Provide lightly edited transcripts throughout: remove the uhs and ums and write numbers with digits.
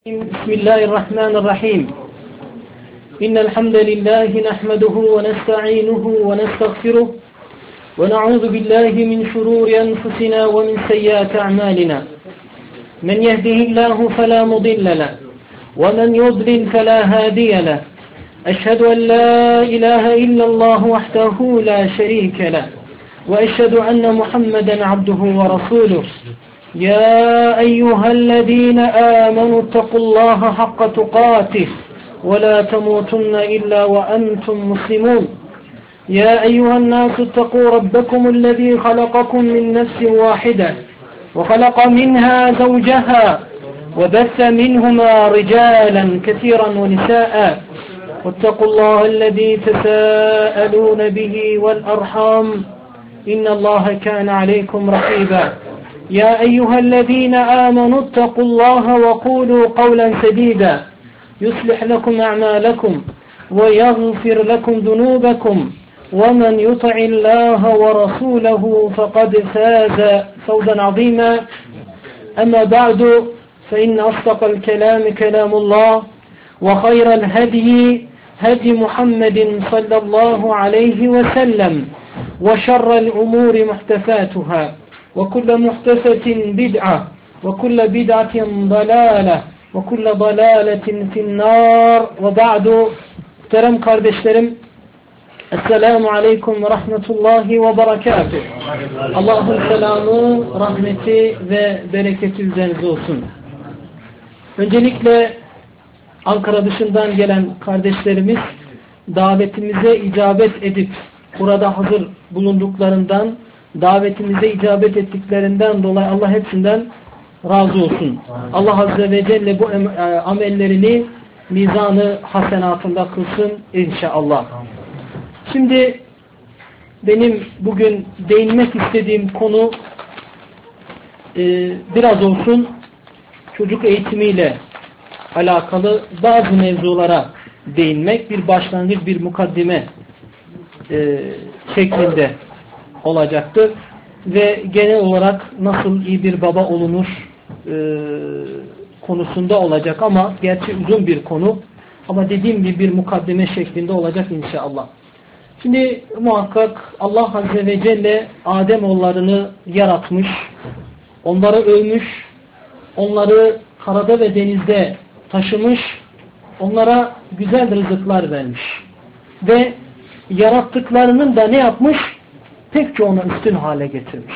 بسم الله الرحمن الرحيم إن الحمد لله نحمده ونستعينه ونستغفره ونعوذ بالله من شرور أنفسنا ومن سيئات أعمالنا من يهده الله فلا مضل له ومن يضلل فلا هادي له أشهد أن لا إله إلا الله وحده لا شريك له وأشهد أن محمدا عبده ورسوله يا أيها الذين آمنوا اتقوا الله حق تقاته ولا تموتن إلا وأنتم مسلمون يا أيها الناس اتقوا ربكم الذي خلقكم من نفس واحدة وخلق منها زوجها وبث منهما رجالا كثيرا ونساء واتقوا الله الذي تساءلون به والأرحام إن الله كان عليكم رقيبا يا أيها الذين آمنوا اتقوا الله وقولوا قولا سديدا يصلح لكم أعمالكم ويغفر لكم ذنوبكم ومن يطع الله ورسوله فقد فاز فوزا عظيما أما بعد فإن أصدق الكلام كلام الله وخير الهدي هدي محمد صلى الله عليه وسلم وشر الأمور محدثاتها وكل محدثة بدعة وكل بدعة ضلالة وكل ضلالة في النار وبعد muhterem kardeşlerim Esselamu Aleyküm ve Rahmetullahi ve Berekatuhu. Allah'ın selamı, rahmeti ve bereketi üzerinize olsun. Öncelikle Ankara dışından gelen kardeşlerimiz davetimize icabet edip burada hazır bulunduklarından, davetimize icabet ettiklerinden dolayı Allah hepsinden razı olsun. Allah Azze ve Celle bu amellerini mizanı hasenatında kılsın inşallah. Şimdi benim bugün değinmek istediğim konu biraz olsun çocuk eğitimiyle alakalı bazı mevzulara değinmek, bir başlangıç, bir mukaddime şeklinde olacaktır. Ve genel olarak nasıl iyi bir baba olunur konusunda olacak ama gerçi uzun bir konu ama dediğim gibi bir mukaddime şeklinde olacak inşallah. Şimdi muhakkak Allah Azze ve Celle Ademoğullarını yaratmış, onları övmüş, onları karada ve denizde taşımış, onlara güzel rızıklar vermiş ve yarattıklarının da ne yapmış? Pek çoğunu üstün hale getirmiş.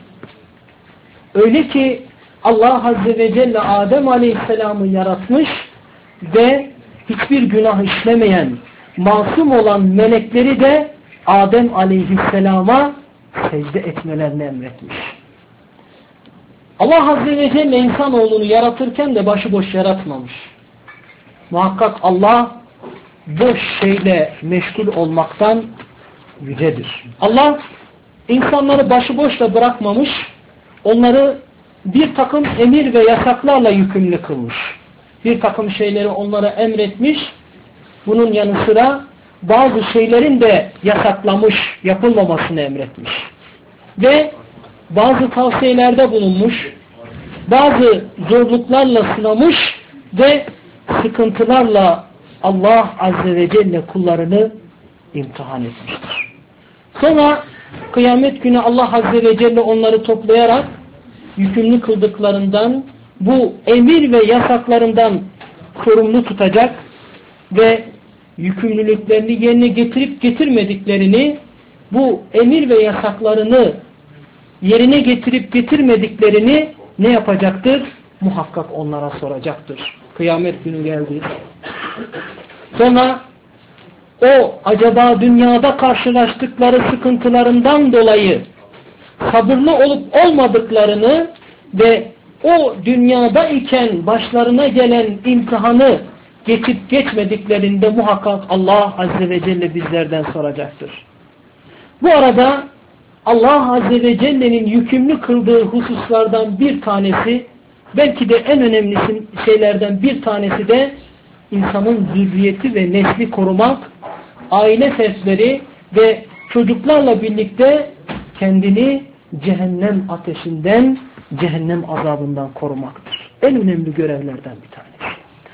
Öyle ki Allah Azze ve Celle Adem Aleyhisselam'ı yaratmış ve hiçbir günah işlemeyen, masum olan melekleri de Adem Aleyhisselam'a secde etmelerini emretmiş. Allah Azze ve Celle insanoğlunu yaratırken de başıboş yaratmamış. Muhakkak Allah boş şeyle meşgul olmaktan yücedir. Allah insanları başıboşla bırakmamış, onları bir takım emir ve yasaklarla yükümlü kılmış. Bir takım şeyleri onlara emretmiş, bunun yanı sıra bazı şeylerin de yasaklamış, yapılmamasını emretmiş. Ve bazı tavsiyelerde bulunmuş, bazı zorluklarla sınamış ve sıkıntılarla Allah Azze ve Celle kullarını imtihan etmiştir. Sonra kıyamet günü Allah Azze ve Celle onları toplayarak yükümlü kıldıklarından, bu emir ve yasaklarından sorumlu tutacak ve yükümlülüklerini yerine getirip getirmediklerini, bu emir ve yasaklarını yerine getirip getirmediklerini ne yapacaktır? Muhakkak onlara soracaktır. Kıyamet günü geldi. Sonra o acaba dünyada karşılaştıkları sıkıntılarından dolayı sabırlı olup olmadıklarını ve o dünyada iken başlarına gelen imtihanı geçip geçmediklerinde muhakkak Allah Azze ve Celle bizlerden soracaktır. Bu arada Allah Azze ve Celle'nin yükümlü kıldığı hususlardan bir tanesi, belki de en önemli şeylerden bir tanesi de insanın zürriyeti ve nesli korumak, aile fertleri ve çocuklarla birlikte kendini cehennem ateşinden, cehennem azabından korumaktır. En önemli görevlerden bir tanesi.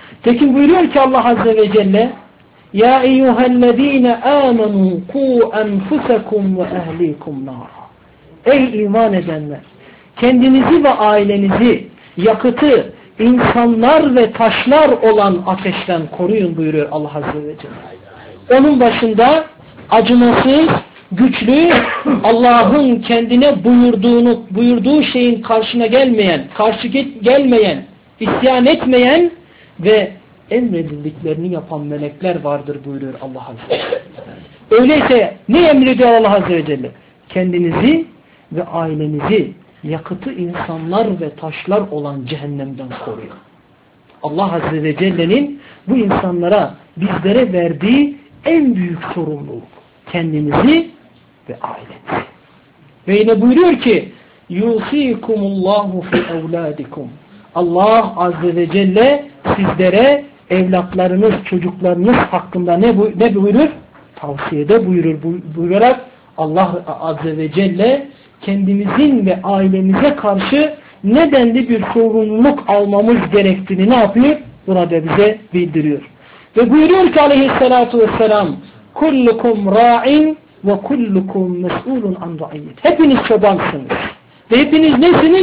Tekin buyuruyor ki Allah Azze ve Celle Ya eyyühellezine amenu ku enfusekum ve ehlikum nara. Ey iman edenler! Kendinizi ve ailenizi yakıtı insanlar ve taşlar olan ateşten koruyun buyuruyor Allah Azze ve Celle. Onun başında acımasız, güçlü, Allah'ın kendine buyurduğu şeyin karşı gelmeyen, isyan etmeyen ve emredildiklerini yapan melekler vardır buyuruyor Allah Azze ve Celle. Öyleyse ne emrediyor Allah Azze ve Celle? Kendinizi ve ailenizi yakıtı insanlar ve taşlar olan cehennemden koruyun. Allah Azze ve Celle'nin bu insanlara, bizlere verdiği en büyük sorumluluk. Kendinizi ve ailenizi. Ve yine buyuruyor ki yusikumullahu fi evladikum. Allah Azze ve Celle sizlere evlatlarınız, çocuklarınız hakkında ne buyurur? Tavsiyede buyurarak Allah Azze ve Celle kendimizin ve ailemize karşı nedenli bir sorumluluk almamız gerektiğini ne yapıyor? Burada bize bildiriyor. Ve buyuruyor ki aleyhissalatu vesselam kullukum ra'in ve kullukum mes'ulun an ra'iyyet. Hepiniz çobansınız. Ve hepiniz nesiniz?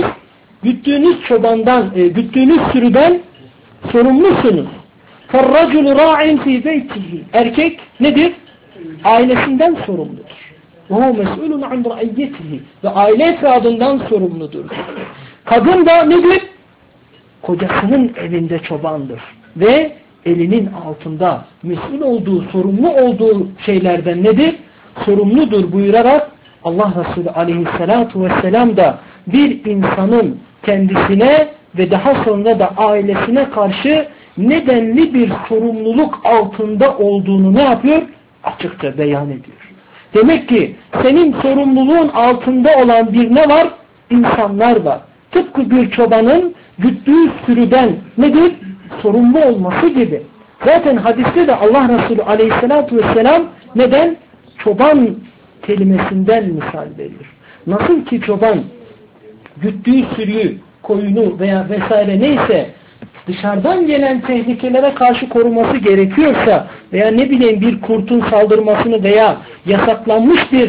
Güttüğünüz sürüden sorumlusunuz. فَالرَّجُلُ رَاعٍ فِي بَيْتِهِ. Erkek nedir? Ailesinden sorumludur. وَهُوْ مَسْئُولٌ عَنْ رَعِيَّتِهِ. Ve aile efradından sorumludur. Kadın da nedir? Kocasının evinde çobandır. Ve elinin altında mesul olduğu, sorumlu olduğu şeylerden nedir? Sorumludur buyurarak Allah Resulü aleyhissalatu vesselam da bir insanın kendisine ve daha sonra da ailesine karşı nedenli bir sorumluluk altında olduğunu ne yapıyor? Açıkça beyan ediyor. Demek ki senin sorumluluğun altında olan bir ne var? İnsanlar var. Tıpkı bir çobanın güttüğü sürüden nedir? Sorumlu olması gibi. Zaten hadiste de Allah Resulü aleyhissalatu vesselam neden? Çoban kelimesinden misal veriyor. Nasıl ki çoban güttüğü sürüyü, koyunu veya vesaire neyse dışarıdan gelen tehlikelere karşı koruması gerekiyorsa veya ne bileyim bir kurtun saldırmasını veya yasaklanmış bir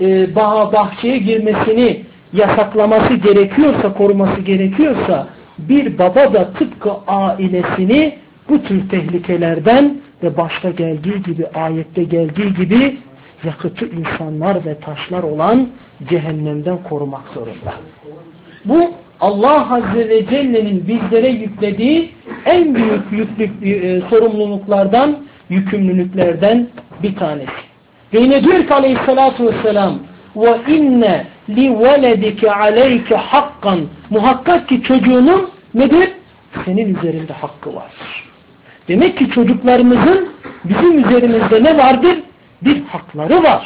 bahçeye girmesini yasaklaması gerekiyorsa, koruması gerekiyorsa bir baba da tıpkı ailesini bu tür tehlikelerden ve başta geldiği gibi, ayette geldiği gibi yakıtı insanlar ve taşlar olan cehennemden korumak zorunda. Bu Allah Azze ve Celle'nin bizlere yüklediği en büyük sorumluluklardan, yükümlülüklerden bir tanesi. Ve yine diyor ki aleyhissalatu vesselam وَاِنَّ لِوَلَدِكَ عَلَيْكَ حَقًّا. Muhakkak ki çocuğunun nedir? Senin üzerinde hakkı vardır. Demek ki çocuklarımızın bizim üzerimizde ne vardır? Bir hakları var.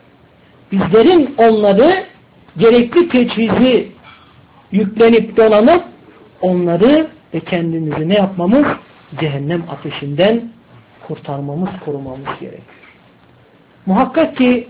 Bizlerin onları gerekli teçhizi yüklenip donanıp onları ve kendimizi ne yapmamız? Cehennem ateşinden kurtarmamız, korumamız gerekiyor. Muhakkak ki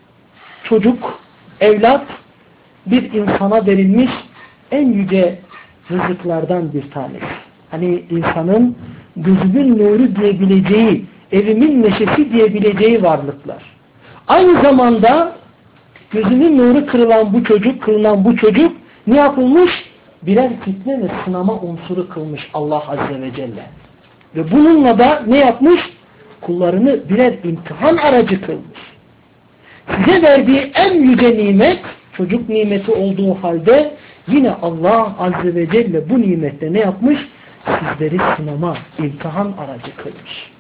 çocuk, evlat bir insana verilmiş en yüce rızıklardan bir tanesi. Hani insanın gözümün nuru diyebileceği, evimin neşesi diyebileceği varlıklar. Aynı zamanda gözünün nuru kırılan bu çocuk ne yapılmış? Birer fitne ve sınama unsuru kılmış Allah Azze ve Celle. Ve bununla da ne yapmış? Kullarını birer imtihan aracı kılmış. Size verdiği en yüce nimet, çocuk nimeti olduğu halde yine Allah Azze ve Celle bu nimette ne yapmış? Sizleri sınama, imtihan aracı kılmış.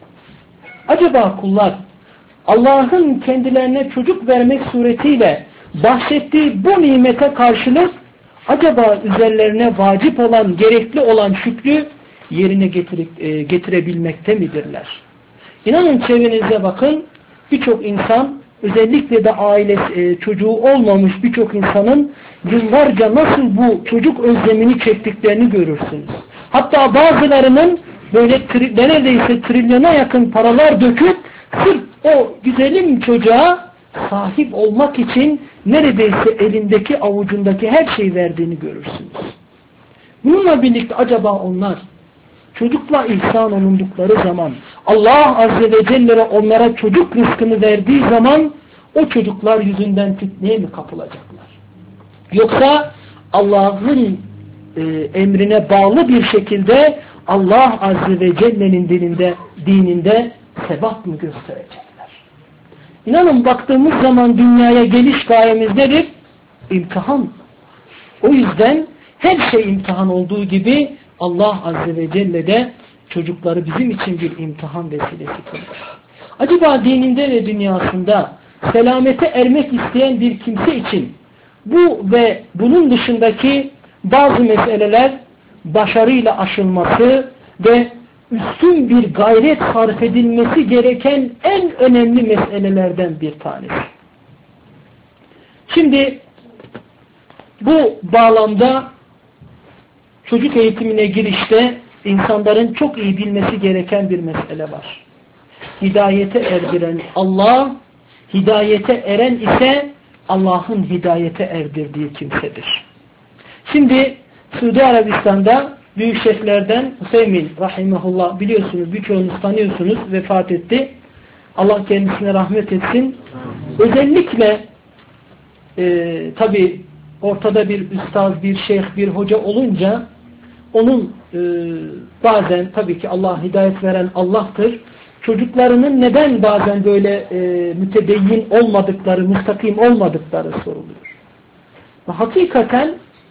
Acaba kullar Allah'ın kendilerine çocuk vermek suretiyle bahsettiği bu nimete karşılık acaba üzerlerine vacip olan, gerekli olan şükrü yerine getirebilmekte midirler? İnanın çevrenize bakın, birçok insan, özellikle de ailesi, çocuğu olmamış birçok insanın yıllarca nasıl bu çocuk özlemini çektiklerini görürsünüz. Hatta bazılarının böyle neredeyse trilyona yakın paralar döküp sırf o güzelim çocuğa sahip olmak için neredeyse elindeki avucundaki her şeyi verdiğini görürsünüz. Bununla birlikte acaba onlar çocukla ihsan olundukları zaman, Allah Azze ve Celle onlara çocuk rızkını verdiği zaman o çocuklar yüzünden fitneye mi kapılacaklar? Yoksa Allah'ın emrine bağlı bir şekilde Allah Azze ve Celle'nin dininde sebat mı gösterecekler? İnanın baktığımız zaman dünyaya geliş gayemiz nedir? İmtihan. O yüzden her şey imtihan olduğu gibi Allah Azze ve Celle de çocukları bizim için bir imtihan vesilesi kılmış. Acaba dininde ve dünyasında selamete ermek isteyen bir kimse için bu ve bunun dışındaki bazı meseleler başarıyla aşılması ve üstün bir gayret sarf edilmesi gereken en önemli meselelerden bir tanesi. Şimdi bu bağlamda çocuk eğitimine girişte insanların çok iyi bilmesi gereken bir mesele var. Hidayete erdiren Allah, hidayete eren ise Allah'ın hidayete erdirdiği kimsedir. Şimdi Suudi Arabistan'da büyük şeyhlerden Hüseyin rahimahullah, biliyorsunuz, birçoğunuz tanıyorsunuz, vefat etti. Allah kendisine rahmet etsin. Özellikle tabi ortada bir üstaz, bir şeyh, bir hoca olunca onun bazen tabii ki Allah hidayet veren Allah'tır. Çocuklarının neden bazen böyle mütedeyyin olmadıkları, müstakim olmadıkları soruluyor. Ve hakikaten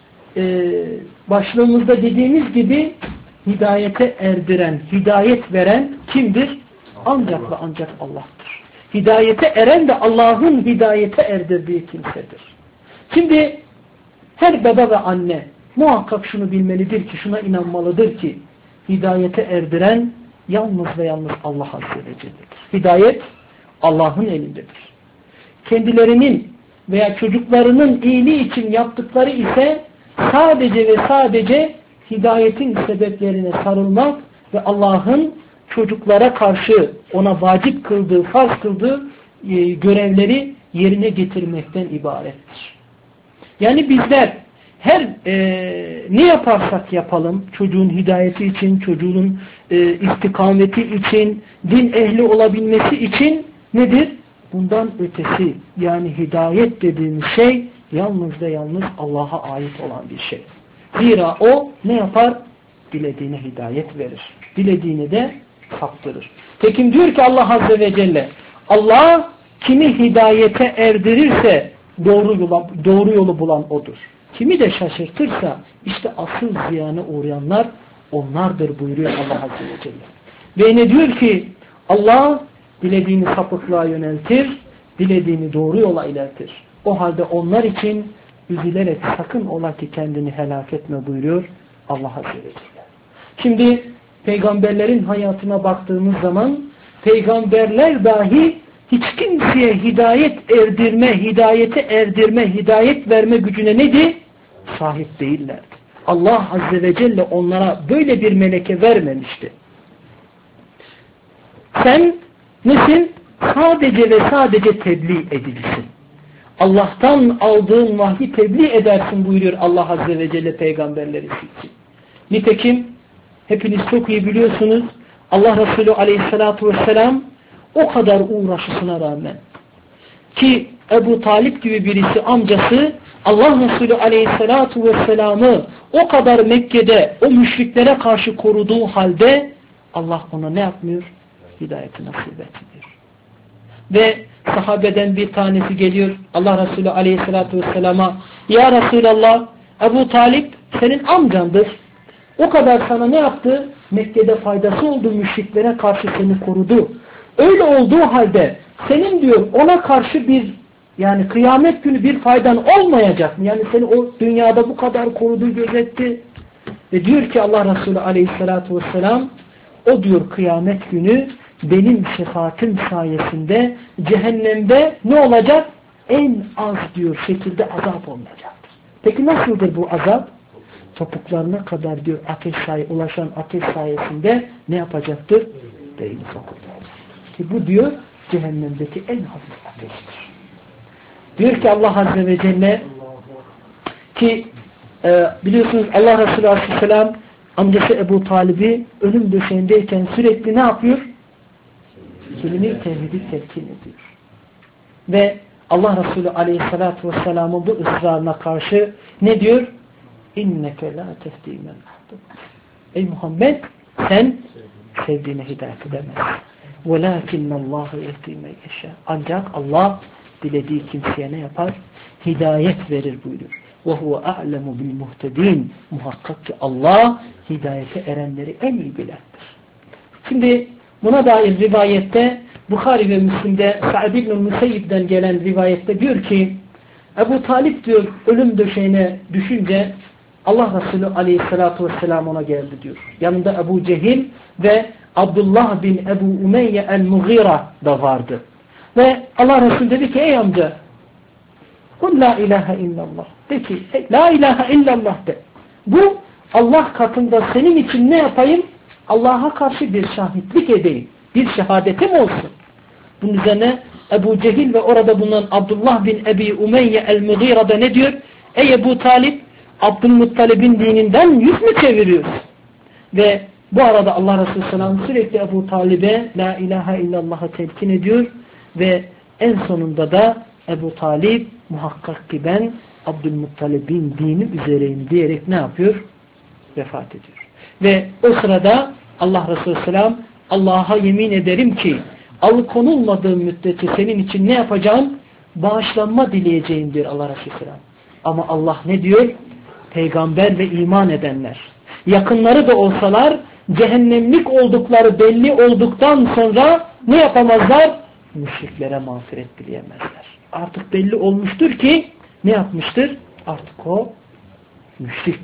başlığımızda dediğimiz gibi hidayete erdiren, hidayet veren kimdir? Ancak ve ancak Allah'tır. Hidayete eren de Allah'ın hidayete erdirdiği kimsedir. Şimdi her baba ve anne muhakkak şunu bilmelidir ki, şuna inanmalıdır ki hidayete erdiren yalnız ve yalnız Allah Azze ve Celle'dir. Hidayet Allah'ın elindedir. Kendilerinin veya çocuklarının iyiliği için yaptıkları ise sadece ve sadece hidayetin sebeplerine sarılmak ve Allah'ın çocuklara karşı ona vacip kıldığı, farz kıldığı görevleri yerine getirmekten ibarettir. Yani bizler her ne yaparsak yapalım, çocuğun hidayeti için, çocuğun istikameti için, din ehli olabilmesi için nedir? Bundan ötesi, yani hidayet dediğimiz şey yalnız ve yalnız Allah'a ait olan bir şey. Zira o ne yapar? Dilediğine hidayet verir. Dilediğini de saptırır. Tekim diyor ki Allah Azze ve Celle, Allah kimi hidayete erdirirse doğru yolu bulan odur. Kimi de şaşırtırsa işte asıl ziyana uğrayanlar onlardır buyuruyor Allah Azze ve Celle. Ve ne diyor ki Allah dilediğini sapıklığa yöneltir, dilediğini doğru yola ilertir. O halde onlar için üzülerek sakın ola ki kendini helak etme buyuruyor Allah Azze ve Celle. Şimdi peygamberlerin hayatına baktığımız zaman peygamberler dahi hiç kimseye hidayet erdirme, hidayete erdirme, hidayet verme gücüne neydi? Sahip değillerdi. Allah Azze ve Celle onlara böyle bir meleke vermemişti. Sen nesin? Sadece ve sadece tebliğ edilsin. Allah'tan aldığın vahyi tebliğ edersin buyuruyor Allah Azze ve Celle peygamberleri için. Nitekim hepiniz çok iyi biliyorsunuz Allah Resulü Aleyhisselatü Vesselam o kadar uğraşısına rağmen ki Ebu Talip gibi birisi amcası Allah Resulü Aleyhisselatü Vesselam'ı o kadar Mekke'de o müşriklere karşı koruduğu halde Allah ona ne yapmıyor? Hidayeti nasip etmiyor. Ve sahabeden bir tanesi geliyor Allah Resulü Aleyhisselatü Vesselam'a, ya Resulallah, Ebu Talip senin amcandır. O kadar sana ne yaptı? Mekke'de faydası oldu, müşriklere karşı seni korudu. Öyle olduğu halde senin diyor ona karşı bir, yani kıyamet günü bir faydan olmayacak mı? Yani seni o dünyada bu kadar korudu, gözetti. Ve diyor ki Allah Resulü Aleyhisselatü Vesselam, o diyor kıyamet günü benim şefaatim sayesinde cehennemde ne olacak? En az diyor şekilde azap olmayacaktır. Peki nasıldır bu azap? Topuklarına kadar diyor ulaşan ateş sayesinde ne yapacaktır? Beyni sokulacaktır. Ki bu diyor cehennemdeki en hafif ateştir. Diyor ki Allah Azze ve Celle ki biliyorsunuz Allah Resulü Aleyhisselam Amcası Ebu Talib'i ölüm döşeğindeyken sürekli ne yapıyor? Kelime-i tevhidi telkin ediyor. Ve Allah Resulü Aleyhisselatü Vesselam'ın bu ısrarına karşı ne diyor? İnneke la tehdi men ahbabte. Ey Muhammed, sen sevdiğine hidayet edemezsin. Velakinnallâhe yehdi men yeşâ. Ancak Allah dilediği kimseye ne yapar? Hidayet verir buyuruyor. Ve huve a'lemu bil muhtedin. Muhakkak ki Allah hidayete erenleri en iyi bilendir. Şimdi buna dair rivayette Bukhari ve Müslim'de Sa'd ibn Musayyib'den gelen rivayette diyor ki Ebu Talip diyor ölüm döşeğine düşünce Allah Resulü Aleyhisselatü Vesselam ona geldi diyor. Yanında Ebu Cehil ve Abdullah bin Ebu Umeyye el-Mughira da vardı. Ve Allah Resulü dedi ki ey amca kul la ilahe illallah. De ki la ilahe illallah de. Bu Allah katında senin için ne yapayım? Allah'a karşı bir şahitlik edeyim. Bir şehadetim olsun. Bunun üzerine Ebu Cehil ve orada bulunan Abdullah bin Ebi Umeyye el-Mughira da ne diyor? Ey Ebu Talip, Abdülmuttalib'in dininden yüz mü çeviriyorsun? Ve bu arada Allah Resulü Selam sürekli Ebu Talib'e la ilahe illallah'ı telkin ediyor ve en sonunda da Ebu Talib muhakkak ki ben Abdülmuttalib'in dini üzereyim diyerek ne yapıyor? Vefat ediyor. Ve o sırada Allah Resulü Selam Allah'a yemin ederim ki alıkonulmadığım müddetçe senin için ne yapacağım? Bağışlanma dileyeceğim diyor Allah Resulü Selam. Ama Allah ne diyor? Peygamber ve iman edenler. Yakınları da olsalar cehennemlik oldukları belli olduktan sonra ne yapamazlar? Müşriklere mağfiret dileyemezler. Artık belli olmuştur ki ne yapmıştır? Artık o müşrik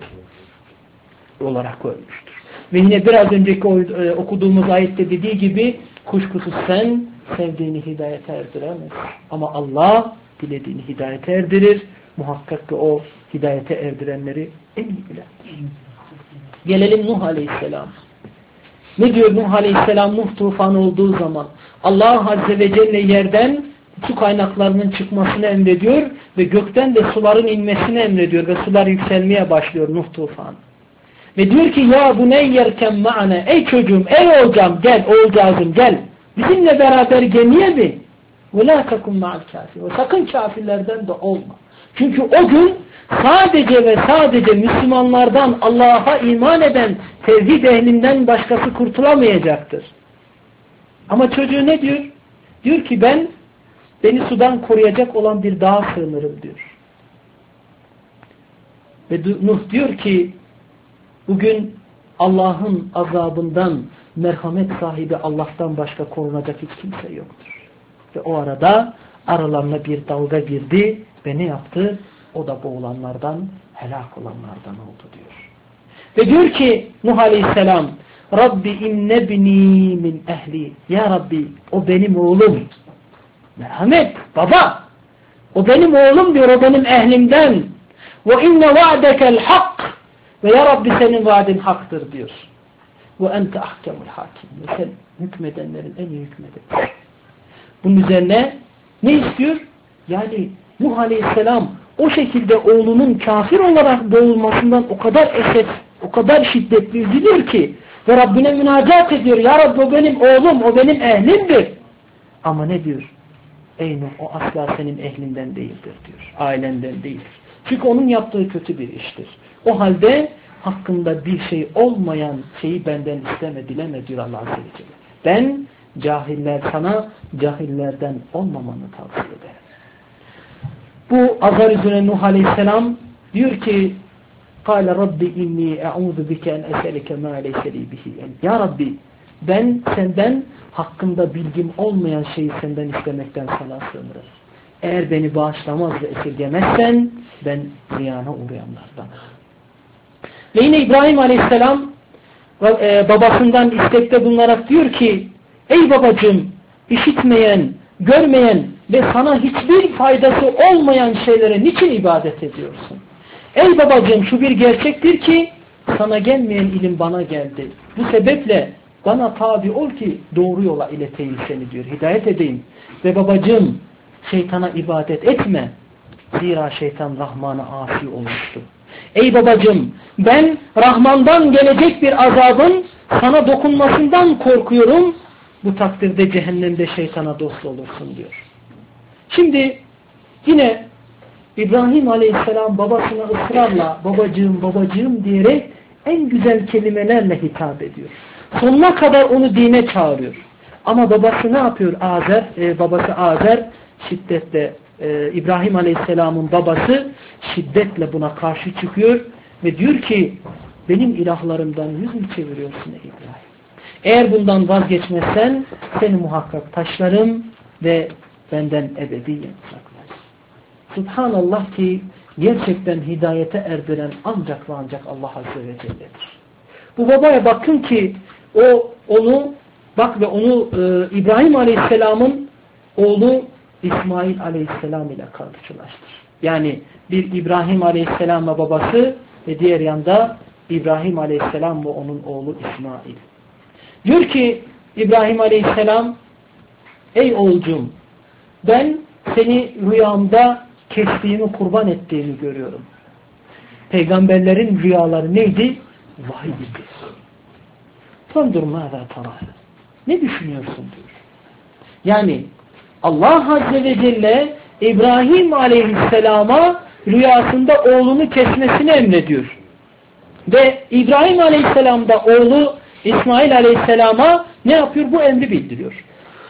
olarak ölmüştür. Ve yine biraz önceki okuduğumuz ayette dediği gibi kuşkusuz sen sevdiğini hidayete erdiremez. Ama Allah dilediğini hidayete erdirir. Muhakkak ki o hidayete erdirenleri en iyi bilendir. Gelelim Nuh Aleyhisselam. Ne diyor Nuh Aleyhisselam Nuh tufanı olduğu zaman? Allah Azze ve Celle yerden su kaynaklarının çıkmasını emrediyor ve gökten de suların inmesini emrediyor ve sular yükselmeye başlıyor Nuh tufanı. Ve diyor ki ya bu ne yerken ma'ana ey çocuğum ey oğulcağım gel oğulcağızım gel bizimle beraber gemiye bin ve la takun ma'al kafir ve sakın kafirlerden de olma. Çünkü o gün sadece ve sadece Müslümanlardan Allah'a iman eden tevhid ehlinden başkası kurtulamayacaktır. Ama çocuğu ne diyor? Diyor ki beni sudan koruyacak olan bir dağa sığınırım diyor. Ve Nuh diyor ki bugün Allah'ın azabından merhamet sahibi Allah'tan başka korunacak hiç kimse yoktur. Ve o arada aralarına bir dalga girdi ve ne yaptı? O da boğulanlardan, helak olanlardan oldu diyor. Ve diyor ki Nuh Aleyhisselam Rabbi innebni min ehli. Ya Rabbi o benim oğlum. Merhamet baba. O benim oğlum diyor o benim ehlimden. Ve inne va'dekel hak. Ve ya Rabbi senin vaadin haktır diyor. Ve ente ahkemul hakim. Ve sen hükmedenlerin en iyi hükmedenisin. Bunun üzerine ne istiyor? Yani Nuh Aleyhisselam o şekilde oğlunun kafir olarak boğulmasından o kadar şiddetli üzülüyor ki ve Rabbine münacat ediyor. Ya Rabbi o benim oğlum, o benim ehlimdir. Ama ne diyor? Ey Nuh o asla senin ehlinden değildir diyor. Ailenden değildir. Çünkü onun yaptığı kötü bir iştir. O halde hakkında bir şey olmayan şeyi benden isteme, dileme diyor Allah Azze ve Celle. Ben sana cahillerden olmamanı tavsiye ederim. Bu azar üzerine Nuh Aleyhisselam diyor ki قَالَ رَبِّ اِنِّي اَعُوذُ بِكَ اَنْ اَسَلِكَ مَا لَيْسَ لِي بِهِ. Ya Rabbi ben senden hakkında bilgim olmayan şeyi senden istemekten sana sığınırım. Eğer beni bağışlamaz ve esirgemezsen ben ziyana uğrayanlardan. Ve yine İbrahim Aleyhisselam babasından istekte bulunarak diyor ki ey babacığım işitmeyen, görmeyen ve sana hiçbir faydası olmayan şeylere niçin ibadet ediyorsun? Ey babacığım şu bir gerçektir ki sana gelmeyen ilim bana geldi. Bu sebeple bana tabi ol ki doğru yola ileteyim seni diyor. Hidayet edeyim. Ve babacığım şeytana ibadet etme. Zira şeytan Rahman'a asi olmuştu. Ey babacığım, ben Rahman'dan gelecek bir azabın sana dokunmasından korkuyorum. Bu takdirde cehennemde şeytana dost olursun diyor. Şimdi yine İbrahim Aleyhisselam babasına ısrarla babacığım babacığım diyerek en güzel kelimelerle hitap ediyor. Sonuna kadar onu dine çağırıyor. Ama babası ne yapıyor? Babası Azer şiddetle, İbrahim Aleyhisselam'ın babası şiddetle buna karşı çıkıyor ve diyor ki benim ilahlarımdan yüz mü çeviriyorsun ey İbrahim? Eğer bundan vazgeçmezsen seni muhakkak taşlarım ve benden ebediyen uzaklaş. Subhanallah ki gerçekten hidayete erdiren ancak ve ancak Allah Azze ve Celle'dir. Bu babaya bakın ki onu İbrahim Aleyhisselam'ın oğlu İsmail Aleyhisselam ile karşılaştır. Yani bir İbrahim Aleyhisselam'la babası ve diğer yanda İbrahim Aleyhisselam ve onun oğlu İsmail. Diyor ki İbrahim Aleyhisselam, ey oğulcum, ben seni rüyamda kestiğimi, kurban ettiğini görüyorum. Peygamberlerin rüyaları neydi? Vahiy idi. Fandur mâzâ tarâ. Ne düşünüyorsun diyor. Yani Allah Azze ve Celle İbrahim Aleyhisselam'a rüyasında oğlunu kesmesini emrediyor. Ve İbrahim Aleyhisselam da oğlu İsmail Aleyhisselam'a ne yapıyor? Bu emri bildiriyor.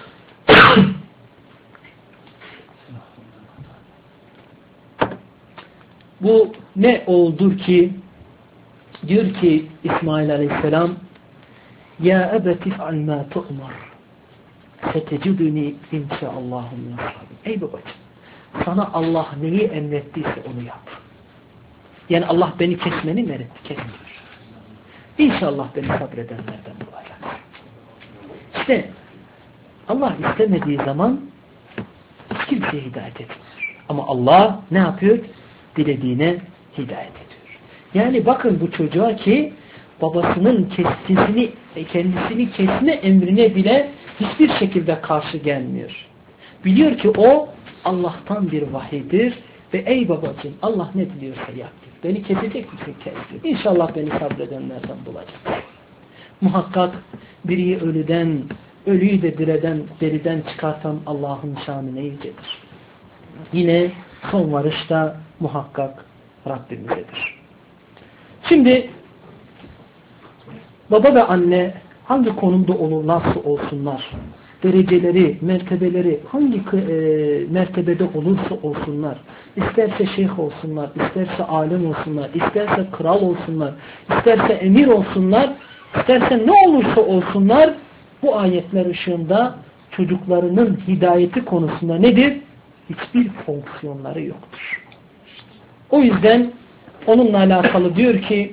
Bu ne oldur ki diyor ki İsmail Aleyhisselam ya ebeti fe'al ma tu'mar seteciduni inşaallahu min ashabin. Ey babacığım, sana Allah neyi emrettiyse onu yap. Yani Allah beni kesmeni mi emretti? Kesmiyor. İnşallah beni sabredenlerden bulacak. İşte Allah istemediği zaman hiç kimseye hidayet etmiyor. Ama Allah ne yapıyor? Dilediğine hidayet ediyor. Yani bakın bu çocuğa ki babasının kendisini kesme emrine bile hiçbir şekilde karşı gelmiyor. Biliyor ki o Allah'tan bir vahiydir ve ey babacığım Allah ne diliyorsa yap diyor. Beni kesecek misin? Kes diyor. İnşallah beni sabredenlerden bulacak. Muhakkak biri ölüyü de deriden çıkartan Allah'ın şanı ne yücedir. Yine son varış da muhakkak Rabbimizedir. Şimdi baba ve anne hangi konumda olurlarsa olsunlar, dereceleri, mertebeleri hangi mertebede olursa olsunlar, isterse şeyh olsunlar, isterse alim olsunlar, isterse kral olsunlar, isterse emir olsunlar, isterse ne olursa olsunlar, bu ayetler ışığında çocuklarının hidayeti konusunda nedir? Hiçbir fonksiyonları yoktur. O yüzden onunla alakalı diyor ki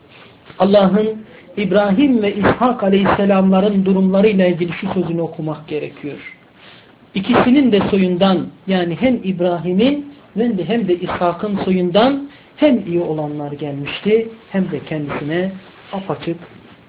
Allah'ın İbrahim ve İshak Aleyhisselamların durumlarıyla ilgili şu sözünü okumak gerekiyor. İkisinin de soyundan, yani hem İbrahim'in hem de İshak'ın soyundan hem iyi olanlar gelmişti hem de kendisine apaçık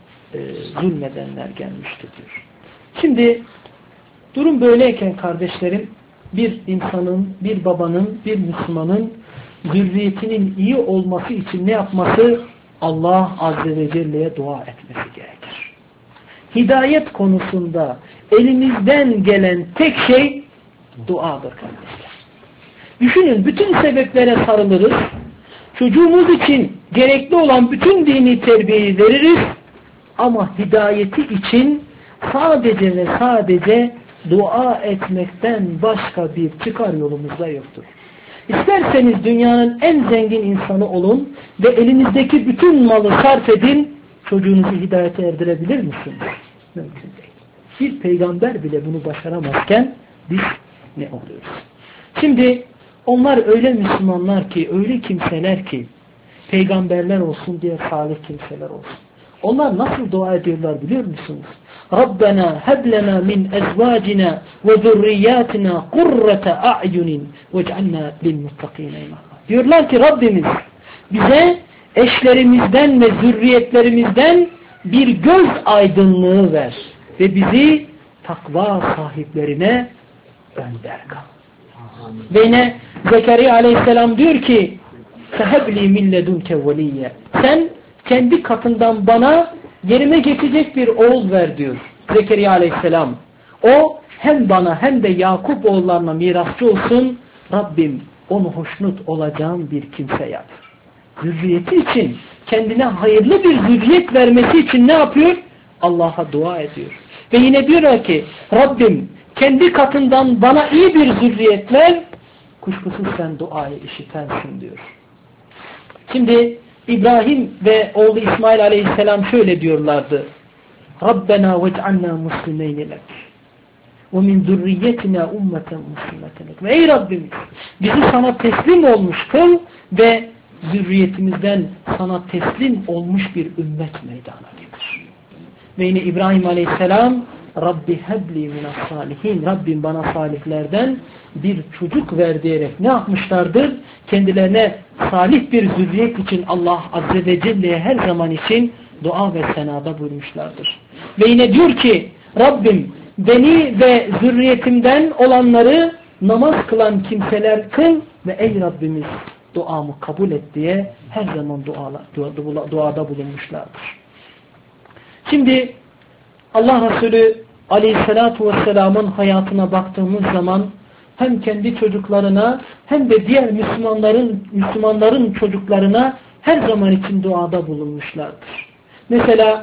zulmedenler gelmişti diyor. Şimdi durum böyleyken kardeşlerim, bir insanın, bir babanın, bir Müslümanın zürriyetinin iyi olması için ne yapması? Allah Azze ve Celle'ye dua etmesi gerekir. Hidayet konusunda elimizden gelen tek şey duadır kardeşler. Düşünün, bütün sebeplere sarılırız. Çocuğumuz için gerekli olan bütün dini terbiyeyi veririz. Ama hidayeti için sadece ve sadece dua etmekten başka bir çıkar yolumuz da yoktur. İsterseniz dünyanın en zengin insanı olun ve elinizdeki bütün malı sarf edin, çocuğunuzu hidayete erdirebilir misiniz? Mümkün değil. Bir peygamber bile bunu başaramazken biz ne oluyoruz? Şimdi onlar öyle Müslümanlar ki, öyle kimseler ki, peygamberler olsun diye salih kimseler olsun. Onlar nasıl dua ediyorlar biliyor musunuz? Rabbena heblena min ezvacina ve zurriyatina kurrete a'yunin vec'alna lilmuttakine imama. Diyorlar ki Rabbimiz bize eşlerimizden ve zürriyetlerimizden bir göz aydınlığı ver ve bizi takva sahiplerine önder kıl. Ve yine Zekeriya Aleyhisselam diyor ki fehebli min ledunke veliyye. Sen kendi katından bana yerime geçecek bir oğul ver diyor Zekeriya aleyhisselam. O hem bana hem de Yakup oğullarına mirasçı olsun. Rabbim onu hoşnut olacağım bir kimse yap. Zürriyeti için, kendine hayırlı bir zürriyet vermesi için ne yapıyor? Allah'a dua ediyor. Ve yine diyor ki Rabbim kendi katından bana iyi bir zürriyet ver. Kuşkusuz sen duayı işitensin diyor. Şimdi İbrahim ve oğlu İsmail aleyhisselam şöyle diyorlardı. Rabbena vec'alna muslimeyni lek. Ve min zürriyetina ummeten muslimeten lek. Ve ey Rabbimiz bizi sana teslim olmuş kıl ve zürriyetimizden sana teslim olmuş bir ümmet meydana getir. Ve yine İbrahim aleyhisselam Rabbi hebli minas salihin. Rabbim bana salihlerden bir çocuk ver diyerek ne yapmışlardır? Kendilerine salih bir zürriyet için Allah Azze ve Celle'ye her zaman için dua ve senada buyurmuşlardır. Ve yine diyor ki Rabbim beni ve zürriyetimden olanları namaz kılan kimseler kıl ve ey Rabbimiz duamı kabul et diye her zaman duada bulunmuşlardır. Şimdi Allah Resulü Aleyhisselatü Vesselam'ın hayatına baktığımız zaman hem kendi çocuklarına hem de diğer Müslümanların çocuklarına her zaman için duada bulunmuşlardır. Mesela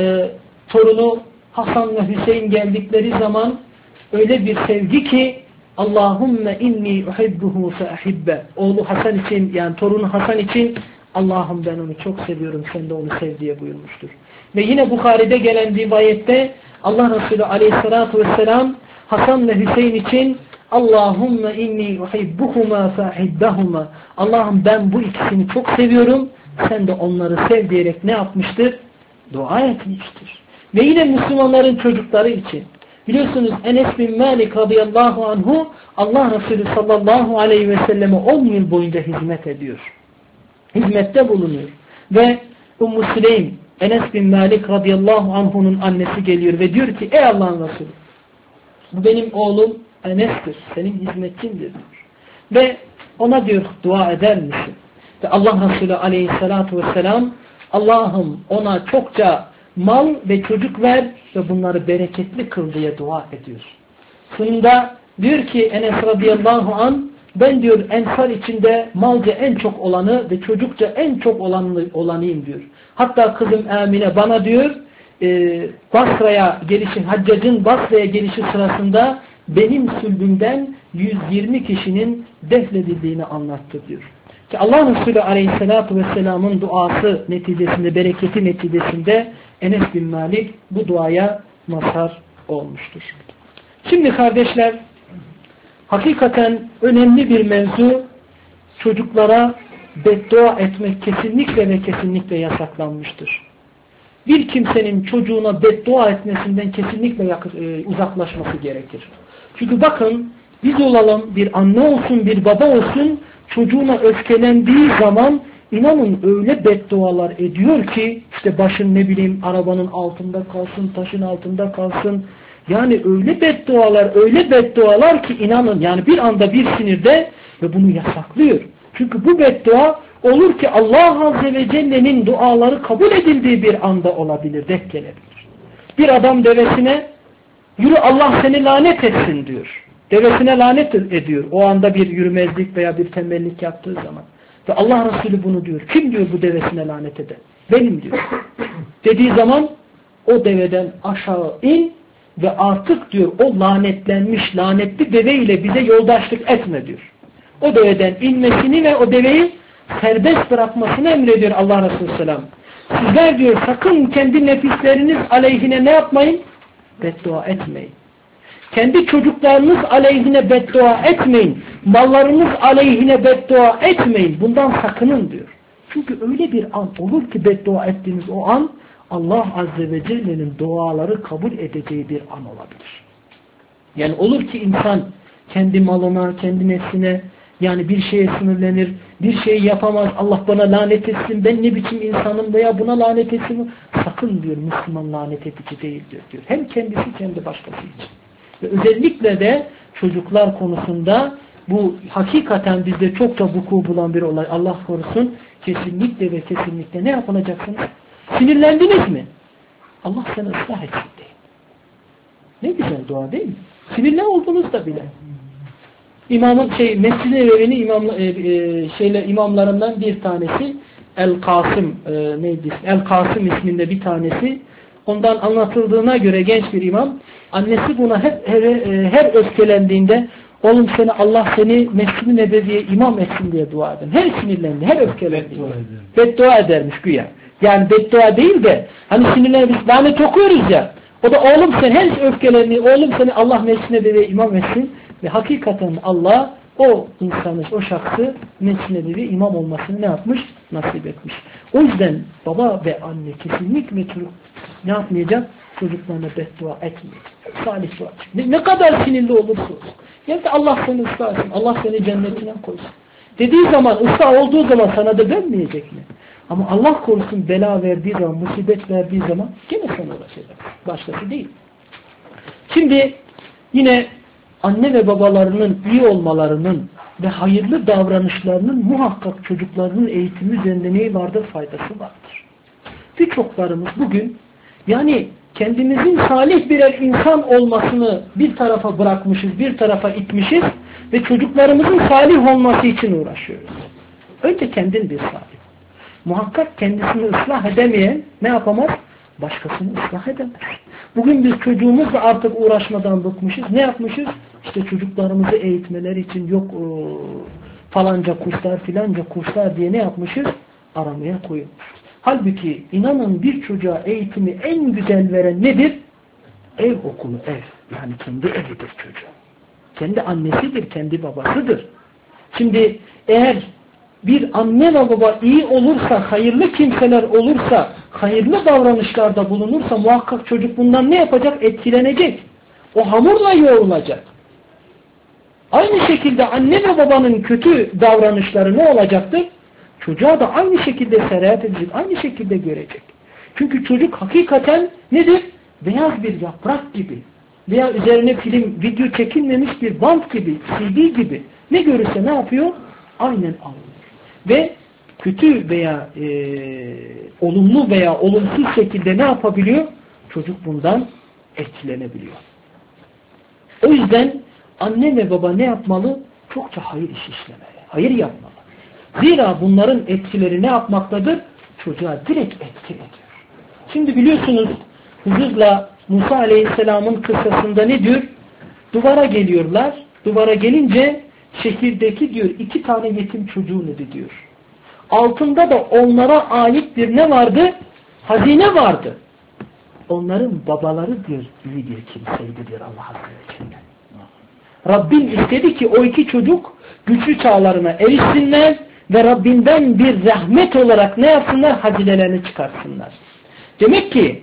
torunu Hasan ve Hüseyin geldikleri zaman öyle bir sevgi ki Allahümme inni uhibbuhu fe ahibbe. Oğlu Hasan için yani torunu Hasan için Allah'ım ben onu çok seviyorum sen de onu sev diye buyurmuştur. Ve yine Bukhari'de gelen rivayette Allah Resulü Aleyhisselatü Vesselam Hasan ve Hüseyin için Allahümme inni uhibbuhuma fe ahibbehuma. Allah'ım ben bu ikisini çok seviyorum sen de onları sev diyerek ne yapmıştır? Dua etmiştir. Ve yine Müslümanların çocukları için. Biliyorsunuz Enes bin Malik radıyallahu anhu Allah Resulü sallallahu aleyhi ve selleme 10 yıl boyunca hizmet ediyor. Hizmette bulunuyor. Ve Ümmü Süleym Enes bin Malik radıyallahu anhu'nun annesi geliyor ve diyor ki ey Allah'ın Resulü bu benim oğlum Enes'tir. Senin hizmetçindir diyor. Ve ona diyor dua eder misin? Ve Allah Resulü aleyhissalatu vesselam Allah'ım ona çokça mal ve çocuk ver ve bunları bereketli kıl diye dua ediyor. Sonunda diyor ki Enes radıyallahu an ben diyor ensar içinde malca en çok olanı ve çocukça en çok olanıyım diyor. Hatta kızım Amine bana diyor Basra'ya gelişi, Haccac'ın Basra'ya gelişi sırasında benim sülbümden 120 kişinin defnedildiğini anlattı diyor. Ki Allah Resulü Aleyhisselatü Vesselam'ın duası neticesinde, bereketi neticesinde Enes bin Malik bu duaya mazhar olmuştur. Şimdi kardeşler, hakikaten önemli bir mevzu, çocuklara beddua etmek kesinlikle ve kesinlikle yasaklanmıştır. Bir kimsenin çocuğuna beddua etmesinden kesinlikle uzaklaşması gerekir. Çünkü bakın biz olalım, bir anne olsun, bir baba olsun, çocuğuna öfkelendiği zaman inanın öyle beddualar ediyor ki işte başın ne bileyim arabanın altında kalsın, taşın altında kalsın. Yani öyle beddualar ki inanın yani bir anda bir sinirde ve bunu yasaklıyor. Çünkü bu beddua olur ki Allah Azze ve Celle'nin duaları kabul edildiği bir anda olabilir, denk gelebilir. Bir adam devesine yürü Allah seni lanet etsin diyor. Devesine lanet ediyor. O anda bir yürümezlik veya bir tembellik yaptığı zaman. Ve Allah Resulü bunu diyor. Kim diyor bu devesine lanet eden? Benim diyor. Dediği zaman o deveden aşağı in ve artık diyor o lanetlenmiş, lanetli deveyle bize yoldaşlık etme diyor. O deveden inmesini ve o deveyi serbest bırakmasını emrediyor Allah Resulü Selam. Sizler diyor sakın kendi nefisleriniz aleyhine ne yapmayın? Beddua etmeyin. Kendi çocuklarınız aleyhine beddua etmeyin. Mallarınız aleyhine beddua etmeyin. Bundan sakının diyor. Çünkü öyle bir an olur ki beddua ettiğiniz o an Allah Azze ve Celle'nin duaları kabul edeceği bir an olabilir. Yani olur ki insan kendi malına, kendi nefsine yani bir şeye sinirlenir, bir şeyi yapamaz, Allah bana lanet etsin, ben ne biçim insanım veya buna lanet etsin. Sakın diyor Müslüman lanet edici değildir diyor. Hem kendisi hem de başkası için. Ve özellikle de çocuklar konusunda bu hakikaten bizde çok da vuku bulan bir olay. Allah korusun. Kesinlikle ve kesinlikle ne yapılacaksınız? Sinirlendiniz mi? Allah seni ıslah etsin deyin. Ne güzel dua değil mi? Sinirli olduğunuzda bile. Mescid-i Nebevi'nin imamlarından bir tanesi El-Kasım El-Kasım isminde bir tanesi. Ondan anlatıldığına göre genç bir imam, annesi buna her öfkelendiğinde oğlum Allah seni Mescid-i Nebevi'ye imam etsin diye dua edin. Her sinirlendi, her öfkelendi. Beddua edermiş güya. Yani beddua değil de hani sinirlenip biz lanet okuyoruz ya. O da oğlum sen her öfkelendi. Oğlum seni Allah Mescid-i Nebevi'ye imam etsin. Ve hakikaten Allah o insanı, o şahsı Mescid-i Nebevi imam olmasını ne yapmış? Nasip etmiş. O yüzden baba ve anne kesinlikle ne yapmayacak? Çocuklarına beddua etmeyecek. Salih dua. Ne kadar sinirli olursa olsun. Yani Allah seni ıslah etsin. Allah seni cennetine koysun. Dediği zaman, ıslah olduğu zaman sana da dönmeyecek mi? Ama Allah korusun bela verdiği zaman, musibet verdiği zaman gene sana ulaşacak. Başkası değil. Şimdi yine anne ve babalarının iyi olmalarının ve hayırlı davranışlarının muhakkak çocuklarının eğitimi üzerinde neyi vardır? Faydası vardır. Birçoklarımız bugün yani kendimizin salih birer insan olmasını bir tarafa bırakmışız, bir tarafa itmişiz ve çocuklarımızın salih olması için uğraşıyoruz. Önce kendin bir salih. Muhakkak kendisini ıslah edemeyen ne yapamaz? Başkasını ıslah edemez. Bugün biz çocuğumuzla artık uğraşmadan bıkmışız. Ne yapmışız? İşte çocuklarımızı eğitmeler için yok falanca kurslar filanca kurslar diye ne yapmışız? Aramaya koyulmuşuz. Halbuki inanın bir çocuğa eğitimi en güzel veren nedir? Ev okulu, ev. Yani kendi evidir çocuğun. Kendi annesidir, kendi babasıdır. Şimdi eğer bir anne ve baba iyi olursa, hayırlı kimseler olursa, hayırlı davranışlarda bulunursa muhakkak çocuk bundan ne yapacak? Etkilenecek. O hamurla yoğrulacak. Aynı şekilde anne ve babanın kötü davranışları ne olacaktır? Çocuğa da aynı şekilde sirayet edecek, aynı şekilde görecek. Çünkü çocuk hakikaten nedir? Beyaz bir yaprak gibi veya üzerine film, video çekilmemiş bir bant gibi, CD gibi ne görürse ne yapıyor? Aynen alıyor. Ve kötü veya olumlu veya olumsuz şekilde ne yapabiliyor? Çocuk bundan etkilenebiliyor. O yüzden anne ve baba ne yapmalı? Çokça hayır iş işlemeli. Hayır yapmalı. Zira bunların etkileri ne yapmaktadır? Çocuğa direkt etki ediyor. Şimdi biliyorsunuz Hızır'la Musa Aleyhisselam'ın kıssasında ne diyor? Duvara geliyorlar. Duvara gelince şehirdeki diyor 2 tane yetim çocuğunu diyor. Altında da onlara ait bir ne vardı? Hazine vardı. Onların babaları diyor iyi bir kimseydi diyor Allah Azze ve Celle. Rabbim istedi ki o 2 çocuk güçlü çağlarına erişsinler ve Rabbinden bir rahmet olarak ne yapsınlar? Hazinelerini çıkarsınlar. Demek ki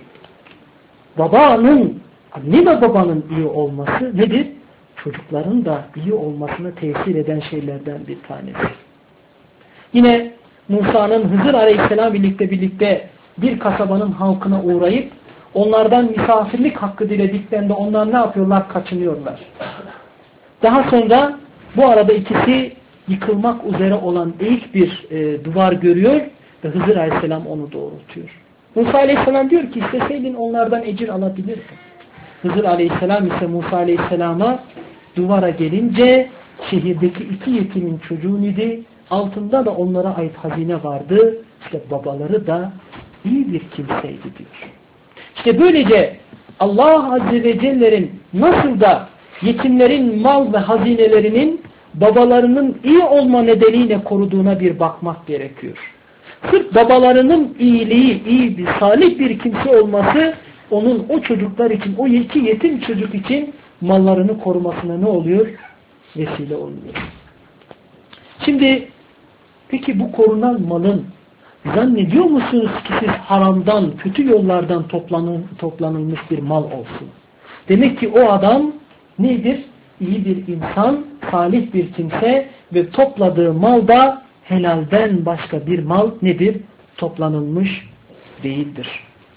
anne ve babanın iyi olması nedir? Çocukların da iyi olmasına tesir eden şeylerden bir tanesi. Yine Musa'nın Hızır Aleyhisselam birlikte bir kasabanın halkına uğrayıp onlardan misafirlik hakkı dilediklerinde onlar ne yapıyorlar? Kaçınıyorlar. Daha sonra bu arada ikisi yıkılmak üzere olan eğik bir duvar görüyor ve Hızır Aleyhisselam onu doğrultuyor. Musa Aleyhisselam diyor ki isteseydin onlardan ecir alabilirdin. Hızır Aleyhisselam ise Musa Aleyhisselam'a duvara gelince şehirdeki 2 yetimin çocuğun idi. Altında da onlara ait hazine vardı. İşte babaları da iyi bir kimseydi diyor. İşte böylece Allah Azze ve Celle'nin nasıl da yetimlerin mal ve hazinelerinin babalarının iyi olma nedeniyle koruduğuna bir bakmak gerekiyor. Sırf babalarının iyiliği, iyi bir, salih bir kimse olması onun o çocuklar için, o 2 yetim çocuk için mallarını korumasına ne oluyor? Vesile oluyor. Şimdi peki bu korunan malın zannediyor musunuz ki siz haramdan, kötü yollardan toplanılmış bir mal olsun? Demek ki o adam nedir? İyi bir insan, salih bir kimse ve topladığı mal da helalden başka bir mal nedir? Toplanılmış değildir.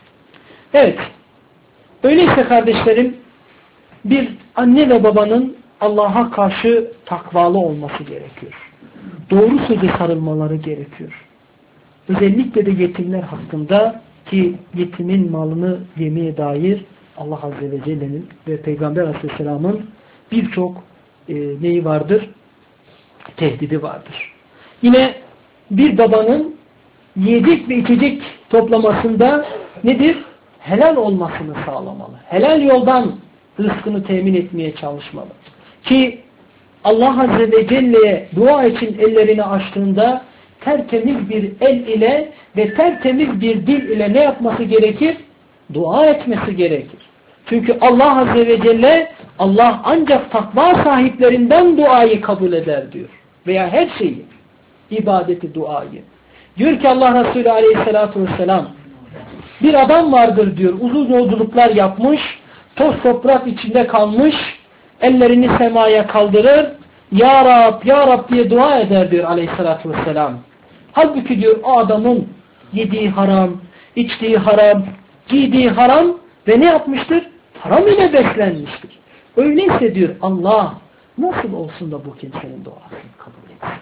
Evet. Öyleyse kardeşlerim bir anne ve babanın Allah'a karşı takvalı olması gerekiyor. Doğru söze sarılmaları gerekiyor. Özellikle de yetimler hakkında, ki yetimin malını yemeye dair Allah Azze ve Celle'nin ve Peygamber Aleyhisselam'ın birçok neyi vardır? Tehdidi vardır. Yine bir babanın yiyecek ve içecek toplamasında nedir? Helal olmasını sağlamalı. Helal yoldan rızkını temin etmeye çalışmalı. Ki Allah Azze ve Celle'ye dua için ellerini açtığında tertemiz bir el ile ve tertemiz bir dil ile ne yapması gerekir? Dua etmesi gerekir. Çünkü Allah Azze ve Celle, Allah ancak takva sahiplerinden duayı kabul eder diyor. Veya her şeyi, ibadeti, duayı. Diyor ki Allah Resulü Aleyhisselatü Vesselam, bir adam vardır diyor, uzun yolculuklar yapmış, toz toprak içinde kalmış, ellerini semaya kaldırır, Ya Rab, Ya Rab diye dua eder diyor Aleyhisselatü Vesselam. Halbuki diyor o adamın yediği haram, içtiği haram, giydiği haram ve ne yapmıştır? Haram ile beslenmiştir. Öyleyse diyor Allah nasıl olsun da bu kimsenin duasını kabul etsin?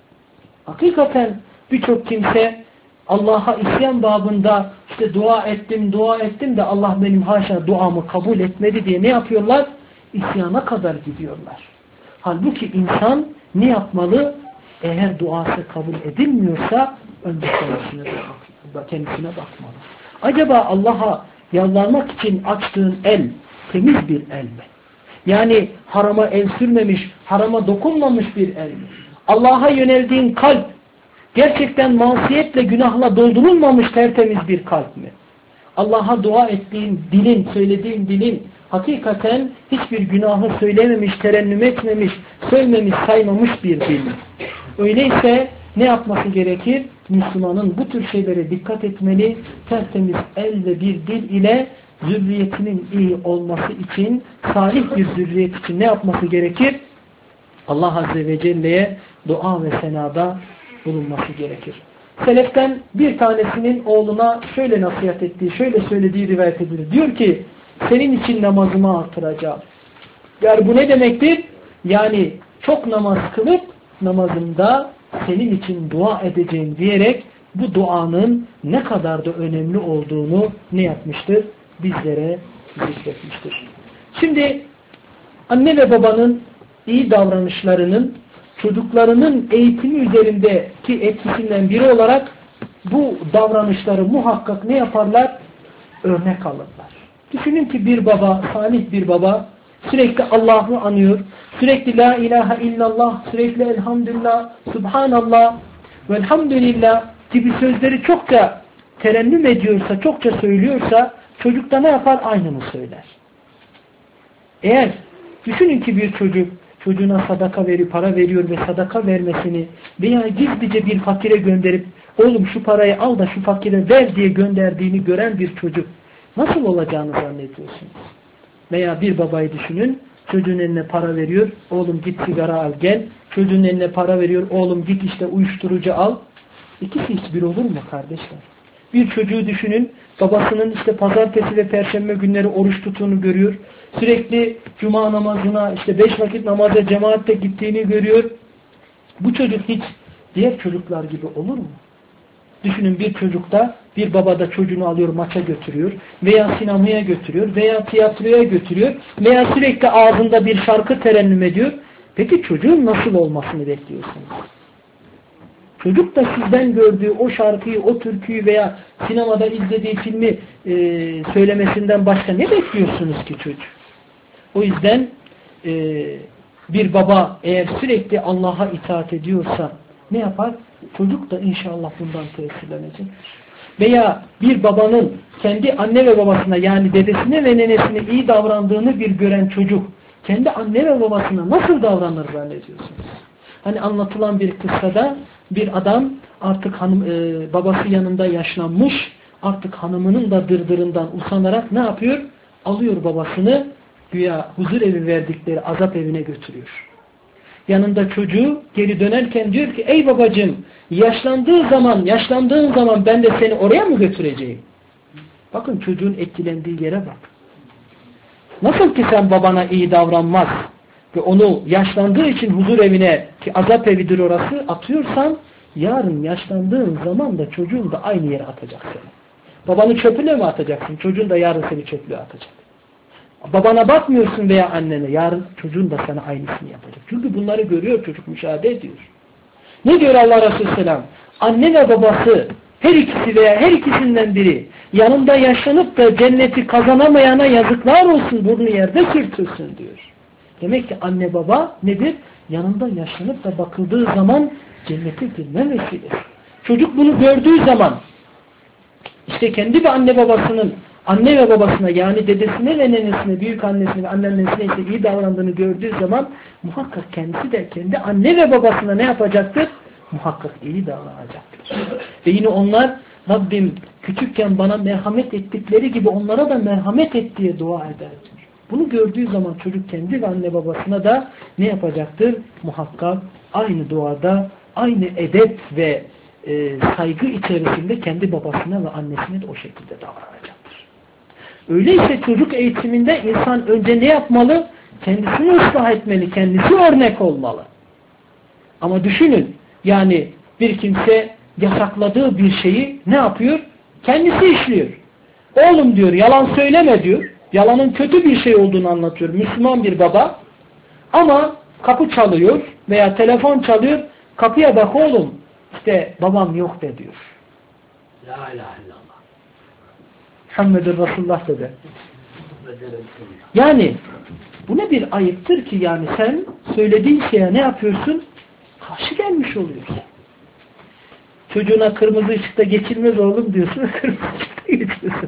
Hakikaten birçok kimse Allah'a isyan babında işte dua ettim de Allah benim haşa duamı kabul etmedi diye ne yapıyorlar? İsyana kadar gidiyorlar. Halbuki insan ne yapmalı? Eğer duası kabul edilmiyorsa önce kendisine bakmalı. Acaba Allah'a yalvarmak için açtığın el temiz bir el mi? Yani harama el sürmemiş, harama dokunmamış bir el mi? Allah'a yöneldiğin kalp gerçekten masiyetle, günahla doldurulmamış tertemiz bir kalp mi? Allah'a dua ettiğin dilin, söylediğin dilin hakikaten hiçbir günahı söylememiş, terennüm etmemiş, söylememiş, saymamış bir dil mi? Öyleyse ne yapması gerekir? Müslümanın bu tür şeylere dikkat etmeli, tertemiz el ve bir dil ile zürriyetinin iyi olması için, salih bir zürriyet için ne yapması gerekir? Allah Azze ve Celle'ye dua ve senada bulunması gerekir. Seleften bir tanesinin oğluna şöyle nasihat ettiği, şöyle söylediği rivayet edilir. Diyor ki, senin için namazımı artıracağım. Yani bu ne demektir? Yani çok namaz kılıp namazımda senin için dua edeceğim diyerek bu duanın ne kadar da önemli olduğunu ne yapmıştır? Bizlere zikretmiştir. Şimdi anne ve babanın iyi davranışlarının çocuklarının eğitimi üzerindeki etkisinden biri olarak bu davranışları muhakkak ne yaparlar? Örnek alırlar. Düşünün ki bir baba, salih bir baba sürekli Allah'ı anıyor, sürekli La ilahe illallah, sürekli elhamdülillah, subhanallah, velhamdülillah gibi sözleri çokça terennüm ediyorsa, çokça söylüyorsa çocuk da ne yapar? Aynını söyler. Eğer düşünün ki bir çocuk çocuğuna sadaka veriyor, para veriyor ve sadaka vermesini veya gizlice bir fakire gönderip oğlum şu parayı al da şu fakire ver diye gönderdiğini gören bir çocuk nasıl olacağını zannediyorsunuz? Veya bir babayı düşünün, çocuğun eline para veriyor, oğlum git sigara al gel, çocuğun eline para veriyor, oğlum git işte uyuşturucu al. İkisi hiçbir olur mu kardeşler? Bir çocuğu düşünün, babasının işte pazartesi ve perşembe günleri oruç tuttuğunu görüyor. Sürekli cuma namazına, işte 5 vakit namaza cemaatle gittiğini görüyor. Bu çocuk hiç diğer çocuklar gibi olur mu? Düşünün bir çocukta, bir baba da çocuğunu alıyor maça götürüyor veya sinemaya götürüyor veya tiyatroya götürüyor veya sürekli ağzında bir şarkı terennüm ediyor. Peki çocuğun nasıl olmasını bekliyorsunuz? Çocuk da sizden gördüğü o şarkıyı, o türküyü veya sinemada izlediği filmi söylemesinden başka ne bekliyorsunuz ki çocuk? O yüzden bir baba eğer sürekli Allah'a itaat ediyorsa ne yapar? Çocuk da inşallah bundan tesirlenecek. Veya bir babanın kendi anne ve babasına yani dedesine ve nenesine iyi davrandığını bir gören çocuk kendi anne ve babasına nasıl davranır zannediyorsunuz? Hani anlatılan bir kıssada bir adam artık babası yanında yaşlanmış, artık hanımının da dırdırından usanarak ne yapıyor? Alıyor babasını güya huzur evi verdikleri azap evine götürüyor. Yanında çocuğu geri dönerken diyor ki ey babacığım yaşlandığın zaman ben de seni oraya mı götüreceğim? Bakın çocuğun etkilendiği yere bak. Nasıl ki sen babana iyi davranmaz, ve onu yaşlandığı için huzur evine, ki azap evidir orası, atıyorsan yarın yaşlandığın zaman da çocuğun da aynı yere atacak seni. Babanı çöpüne mi atacaksın? Çocuğun da yarın seni çöplüğe atacak. Babana bakmıyorsun veya annene, yarın çocuğun da sana aynısını yapacak. Çünkü bunları görüyor çocuk, müşahede ediyor. Ne diyor Allah Resulü Selam? Anne ve babası her ikisi veya her ikisinden biri yanında yaşlanıp da cenneti kazanamayana yazıklar olsun, burnu yerde sürtülsün diyor. Demek ki anne baba nedir? Yanında yaşlanıp da bakıldığı zaman cennete girme vesilesi. Çocuk bunu gördüğü zaman işte kendi ve anne ve babasına yani dedesine ve nenesine, büyük annesine ve anneannesine ise iyi davrandığını gördüğü zaman muhakkak kendisi de kendi anne ve babasına ne yapacaktır? Muhakkak iyi davranacaktır. Ve yine onlar Rabbim küçükken bana merhamet ettikleri gibi onlara da merhamet et diye dua eder diyor. Bunu gördüğü zaman çocuk kendi ve anne babasına da ne yapacaktır? Muhakkak aynı duada, aynı edep ve saygı içerisinde kendi babasına ve annesine de o şekilde davranacaktır. Öyleyse çocuk eğitiminde insan önce ne yapmalı? Kendisini ıslah etmeli, kendisi örnek olmalı. Ama düşünün, yani bir kimse yasakladığı bir şeyi ne yapıyor? Kendisi işliyor. Oğlum diyor, yalan söyleme diyor. Yalanın kötü bir şey olduğunu anlatıyor. Müslüman bir baba. Ama kapı çalıyor veya telefon çalıyor. Kapıya bak oğlum. İşte babam yok de diyor. La ilahe illallah. Muhammedur Resulullah dedi. Yani bu ne bir ayıptır ki yani sen söylediğin şeye ne yapıyorsun? Karşı gelmiş oluyorsun. Çocuğuna kırmızı ışıkta geçilmez oğlum diyorsun. Kırmızı ışıkta geçiyorsun.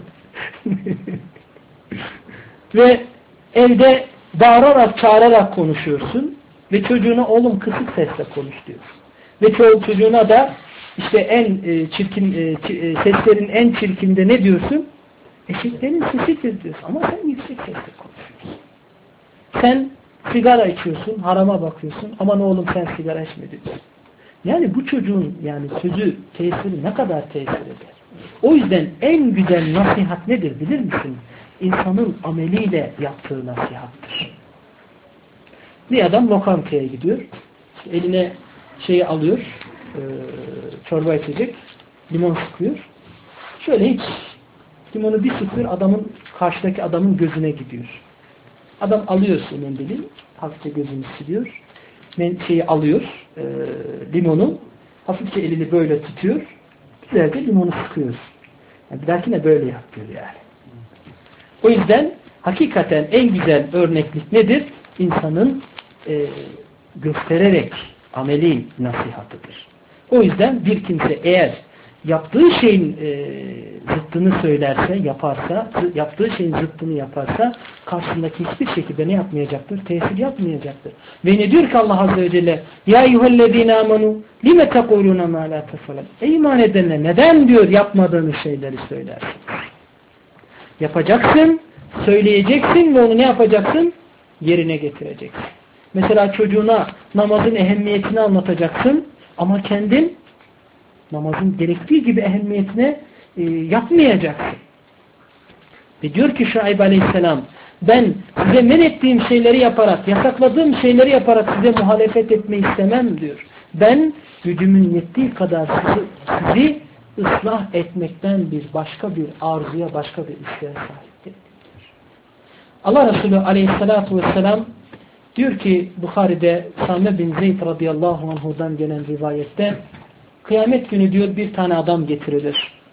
Ve evde bağırarak çağırarak konuşuyorsun. Ve çocuğuna oğlum kısık sesle konuş diyorsun. Ve çocuğuna da işte en çirkin seslerin en çirkinde ne diyorsun? Eşeklerin sesidir diyorsun. Ama sen yüksek sesle konuşuyorsun. Sen sigara içiyorsun, harama bakıyorsun. Aman oğlum sen sigara içme diyorsun. Yani bu çocuğun yani sözü, tesiri ne kadar tesir eder? O yüzden en güzel nasihat nedir bilir misin? İnsanın ameliyle yaptığı nasihattır. Bir adam lokantaya gidiyor. İşte eline şeyi alıyor, çorba içecek, limon sıkıyor. Şöyle hiç limonu bir sıkıyor, karşıdaki adamın gözüne gidiyor. Adam alıyor mendili, hafifçe gözünü siliyor. Şeyi alıyor, limonu, hafifçe elini böyle tutuyor. Güzelce limonu sıkıyor. Yani bir dahakine böyle yap diyor yani. O yüzden hakikaten en güzel örneklik nedir? İnsanın göstererek ameli nasihatıdır. O yüzden bir kimse eğer yaptığı şeyin zıttını söylerse, yaparsa, yaptığı şeyin zıttını yaparsa karşısındaki hiçbir şekilde ne yapmayacaktır? Tesir yapmayacaktır. Ve ne diyor ki Allah Azze ve Celle? Ya eyyühellezine amenu lime tekulune ma la tefalen. Ey iman edenler neden diyor yapmadığınız şeyleri söylersin? Yapacaksın, söyleyeceksin ve onu ne yapacaksın? Yerine getireceksin. Mesela çocuğuna namazın ehemmiyetini anlatacaksın ama kendin namazın gerektiği gibi ehemmiyetine yapmayacaksın. Ve diyor ki Şuayb Aleyhisselam ben size men ettiğim şeyleri yaparak, yasakladığım şeyleri yaparak size muhalefet etmeyi istemem diyor. Ben gücümün yettiği kadar sizi ıslah etmekten başka bir arzuya, başka bir isteğe sahip değilim. Allah Resulü Aleyhisselatü Vesselam diyor ki Bukhari'de Same bin Zeyd radıyallahu anhu'dan gelen rivayette kıyamet günü diyor bir tane adam getirilir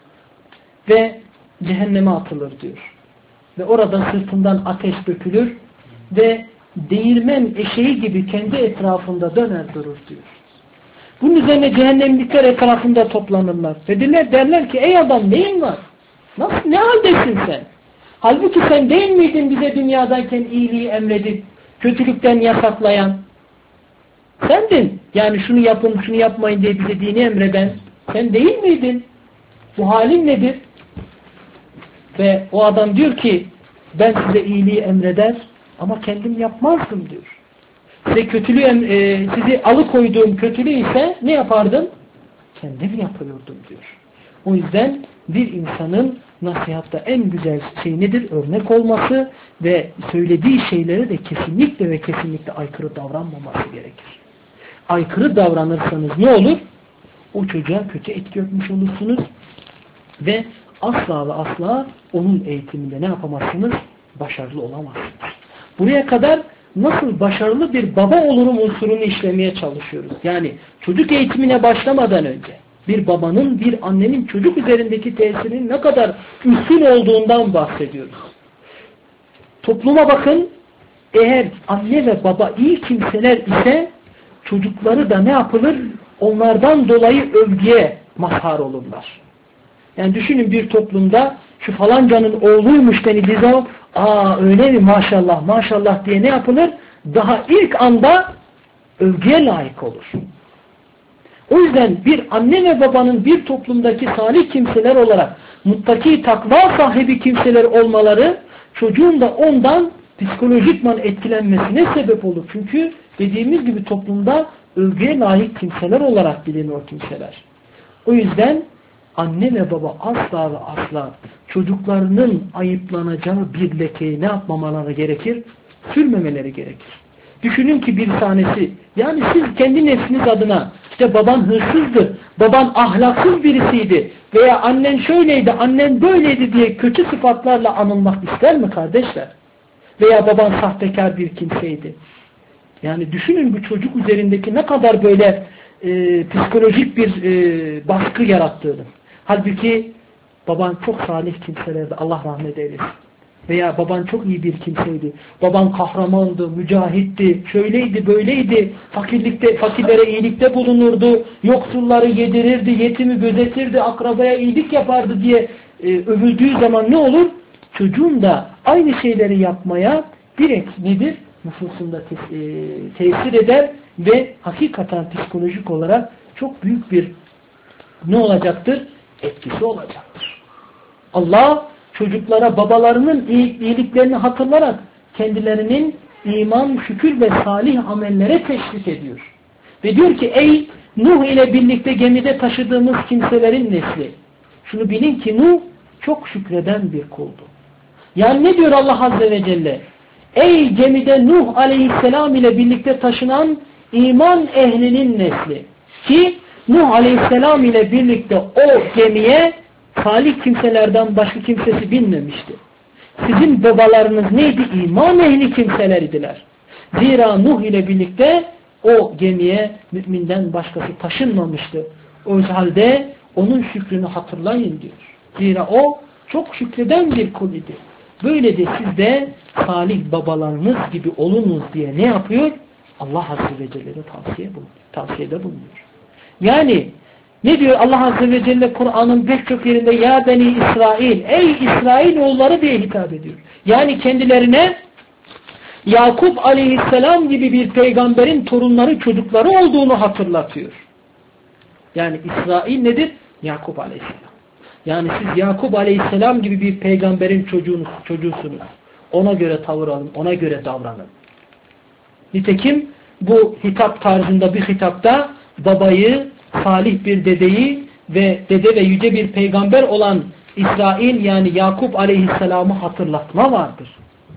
ve cehenneme atılır diyor. Ve orada sırtından ateş dökülür ve değirmen eşeği gibi kendi etrafında döner durur diyor. Bunun üzerine cehennemlikler etrafında toplanırlar. Ve derler ki ey adam neyin var? Nasıl, ne haldesin sen? Halbuki sen değil miydin bize dünyadayken iyiliği emredip kötülükten yasaklayan? Sendin. Yani şunu yapın, şunu yapmayın diye bize dini emreden. Sen değil miydin? Bu halin nedir? Ve o adam diyor ki ben size iyiliği emreder ama kendim yapmazdım diyor. Size sizi alıkoyduğum kötülüğü ise ne yapardım? Kendim yapıyordum diyor. O yüzden bir insanın nasihatta en güzel şey nedir? Örnek olması ve söylediği şeylere de kesinlikle ve kesinlikle aykırı davranmaması gerekir. Aykırı davranırsanız ne olur? O çocuğa kötü etki etmiş olursunuz ve asla ve asla onun eğitiminde ne yapamazsınız? Başarılı olamazsınız. Buraya kadar nasıl başarılı bir baba olurum unsurunu işlemeye çalışıyoruz. Yani çocuk eğitimine başlamadan önce bir babanın, bir annenin çocuk üzerindeki tesirinin ne kadar üstün olduğundan bahsediyoruz. Topluma bakın, eğer anne ve baba iyi kimseler ise çocukları da ne yapılır? Onlardan dolayı övgüye mazhar olurlar. Yani düşünün bir toplumda şu falancanın oğluymuş denildiği zaman öyle mi maşallah maşallah diye ne yapılır? Daha ilk anda övgüye layık olur. O yüzden bir anne ve babanın bir toplumdaki salih kimseler olarak muttaki takva sahibi kimseler olmaları çocuğun da ondan psikolojikman etkilenmesine sebep olur. Çünkü dediğimiz gibi toplumda övgüye layık kimseler olarak bilinir o kimseler. O yüzden anne ve baba asla ve asla çocuklarının ayıplanacağı bir lekeyi ne yapmamaları gerekir? Sürmemeleri gerekir. Düşünün ki bir tanesi, yani siz kendi nefsiniz adına işte baban hırsızdı, baban ahlaksız birisiydi veya annen şöyleydi, annen böyleydi diye kötü sıfatlarla anılmak ister mi kardeşler? Veya baban sahtekar bir kimseydi. Yani düşünün bu çocuk üzerindeki ne kadar böyle psikolojik bir baskı yarattığını. Halbuki baban çok salih kimselerdi, Allah rahmet eylesin. Veya baban çok iyi bir kimseydi. Baban kahramandı, mücahitti, şöyleydi, böyleydi. Fakirlere iyilikte bulunurdu. Yoksulları yedirirdi, yetimi gözetirdi, akrabaya iyilik yapardı diye övüldüğü zaman ne olur? Çocuğun da aynı şeyleri yapmaya direkt nedir? Nüfusunda tesir eder ve hakikaten psikolojik olarak çok büyük bir ne olacaktır? Etkisi olacaktır. Allah çocuklara babalarının iyiliklerini hatırlarak kendilerinin iman, şükür ve salih amellere teşvik ediyor. Ve diyor ki ey Nuh ile birlikte gemide taşıdığımız kimselerin nesli. Şunu bilin ki Nuh çok şükreden bir kuldu. Yani ne diyor Allah Azze ve Celle? Ey gemide Nuh aleyhisselam ile birlikte taşınan iman ehlinin nesli. Ki Nuh aleyhisselam ile birlikte o gemiye salih kimselerden başka kimsesi binmemişti. Sizin babalarınız neydi? İman ehli kimseler idiler. Zira Nuh ile birlikte o gemiye müminden başkası taşınmamıştı. O halde onun şükrünü hatırlayın diyor. Zira o çok şükreden bir kul idi. Böyle de siz de salih babalarınız gibi olunuz diye ne yapıyor? Allah Azze ve Celle'de tavsiyede bulunuyor. Yani ne diyor Allah Azze ve Celle Kur'an'ın pek çok yerinde ya beni İsrail, ey İsrail oğulları diye hitap ediyor. Yani kendilerine Yakup aleyhisselam gibi bir peygamberin torunları, çocukları olduğunu hatırlatıyor. Yani İsrail nedir? Yakup aleyhisselam. Yani siz Yakup aleyhisselam gibi bir peygamberin çocuğusunuz. Ona göre tavır alın, ona göre davranın. Nitekim bu hitap tarzında bir hitapta babayı, salih bir dedeyi ve dede ve yüce bir peygamber olan İsrail yani Yakup aleyhisselamı hatırlatma vardır.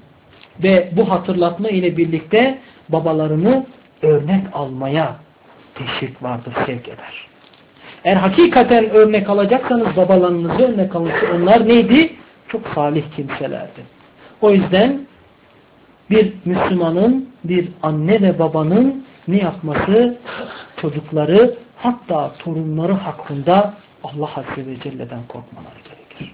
Ve bu hatırlatma ile birlikte babalarını örnek almaya teşvik vardır, sevk eder. Eğer hakikaten örnek alacaksanız babalarınızı örnek alın. Onlar neydi? Çok salih kimselerdi. O yüzden bir Müslümanın, bir anne ve babanın ne yapması? Çocukları hatta torunları hakkında Allah Azze ve Celle'den korkmaları gerekir.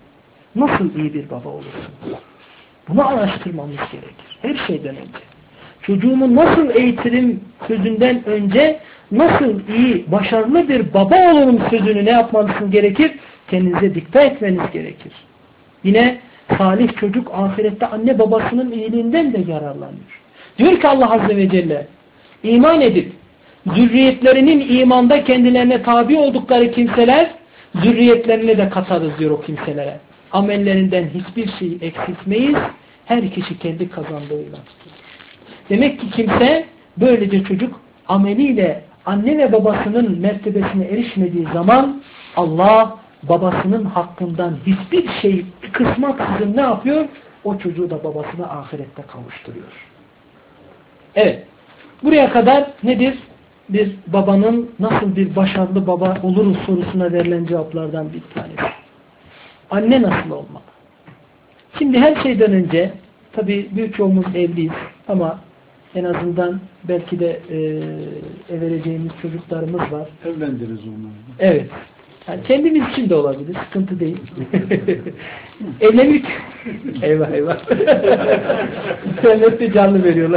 Nasıl iyi bir baba olursun? Bunu araştırmamız gerekir. Her şeyden önce. Çocuğumu nasıl eğitirim sözünden önce nasıl iyi, başarılı bir baba olurum sözünü ne yapmanız gerekir? Kendinize dikkat etmeniz gerekir. Yine salih çocuk ahirette anne babasının iyiliğinden de yararlanıyor. Diyor ki Allah Azze ve Celle iman edip zürriyetlerinin imanda kendilerine tabi oldukları kimseler zürriyetlerine de katarız diyor o kimselere. Amellerinden hiçbir şey eksiltmeyiz. Her kişi kendi kazandığıyla tutuyor. Demek ki kimse böylece çocuk ameliyle anne ve babasının mertebesine erişmediği zaman Allah babasının hakkından hiçbir şey kısmaksızın ne yapıyor? O çocuğu da babasına ahirette kavuşturuyor. Evet. Buraya kadar nedir? Bir babanın nasıl bir başarılı baba oluruz sorusuna verilen cevaplardan bir tanesi. Anne nasıl olmalı? Şimdi her şeyden önce tabii birçoğumuz evliyiz ama en azından belki de vereceğimiz çocuklarımız var. Evlendiririz onları. Evet. Yani kendimiz için de olabilir. Sıkıntı değil. Evlenmek. Eyvah eyvah. İnternette canlı veriyorlar.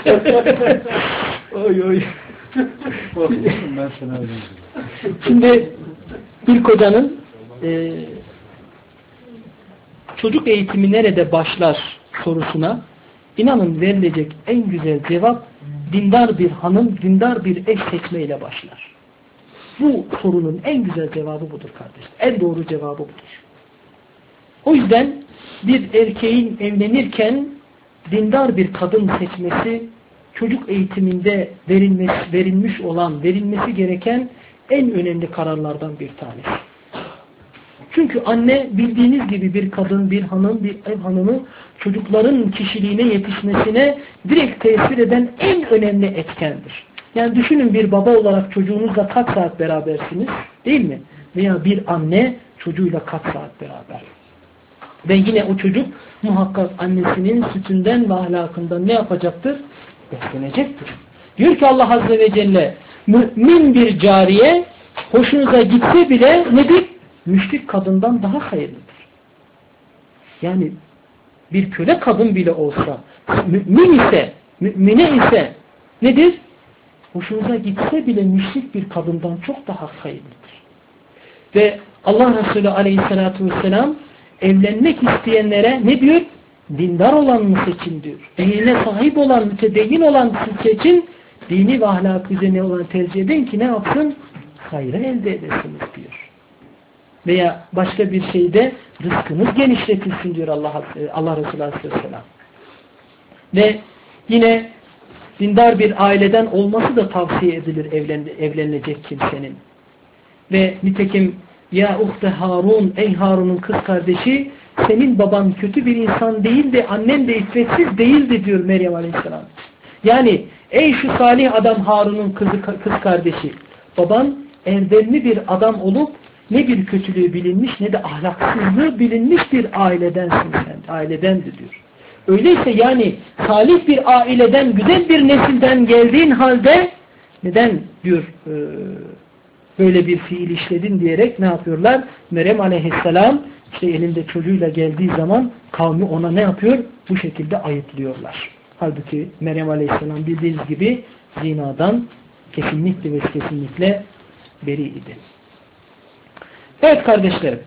Oy oy. Ben sana evlendireyim. Şimdi bir kocanın çocuk eğitimi nerede başlar sorusuna inanın verilecek en güzel cevap dindar bir hanım, dindar bir eş seçmeyle başlar. Bu sorunun en güzel cevabı budur kardeşler. En doğru cevabı budur. O yüzden bir erkeğin evlenirken dindar bir kadın seçmesi çocuk eğitiminde verilmesi gereken en önemli kararlardan bir tanesi. Çünkü anne bildiğiniz gibi bir kadın, bir hanım, bir ev hanımı çocukların kişiliğine yetişmesine direkt tesir eden en önemli etkendir. Yani düşünün bir baba olarak çocuğunuzla kaç saat berabersiniz değil mi? Veya bir anne çocuğuyla kaç saat beraber. Ve yine o çocuk muhakkak annesinin sütünden ve ahlakından ne yapacaktır? Beslenecektir. Diyor ki Allah Azze ve Celle mümin bir cariye hoşunuza gitse bile nedir? Müşrik kadından daha hayırlıdır. Yani bir köle kadın bile olsa mümine ise nedir? Hoşunuza gitse bile müşrik bir kadından çok daha hayırlıdır. Ve Allah Resulü Aleyhisselatü Vesselam evlenmek isteyenlere ne diyor? Dindar olanını seçin diyor. Dinine sahip olan, mütedeyyin olan seçin, dini ve ahlak üzerine olan tercih edin ki ne yapsın? Hayrı elde edesiniz diyor. Veya başka bir şeyde rızkınız genişletilsin diyor Allah Resulü Aleyhisselam. Ve yine dindar bir aileden olması da tavsiye edilir evlenecek kimsenin. Ve nitekim ya uhte Harun, ey Harun'un kız kardeşi, senin baban kötü bir insan değil de annen de iffetsiz değildi diyor Meryem Aleyhisselam. Yani ey şu salih adam Harun'un kız kardeşi, baban erdemli bir adam olup ne bir kötülüğü bilinmiş ne de ahlaksızlığı bilinmiş bir ailedensin sen. Ailedendi diyor. Öyleyse yani salih bir aileden, güzel bir nesilden geldiğin halde neden diyor böyle bir fiil işledin diyerek ne yapıyorlar? Meryem Aleyhisselam işte elinde çocuğuyla geldiği zaman kavmi ona ne yapıyor? Bu şekilde ayıplıyorlar. Halbuki Meryem Aleyhisselam bildiğiniz gibi zinadan kesinlikle beriydi. Evet kardeşlerim.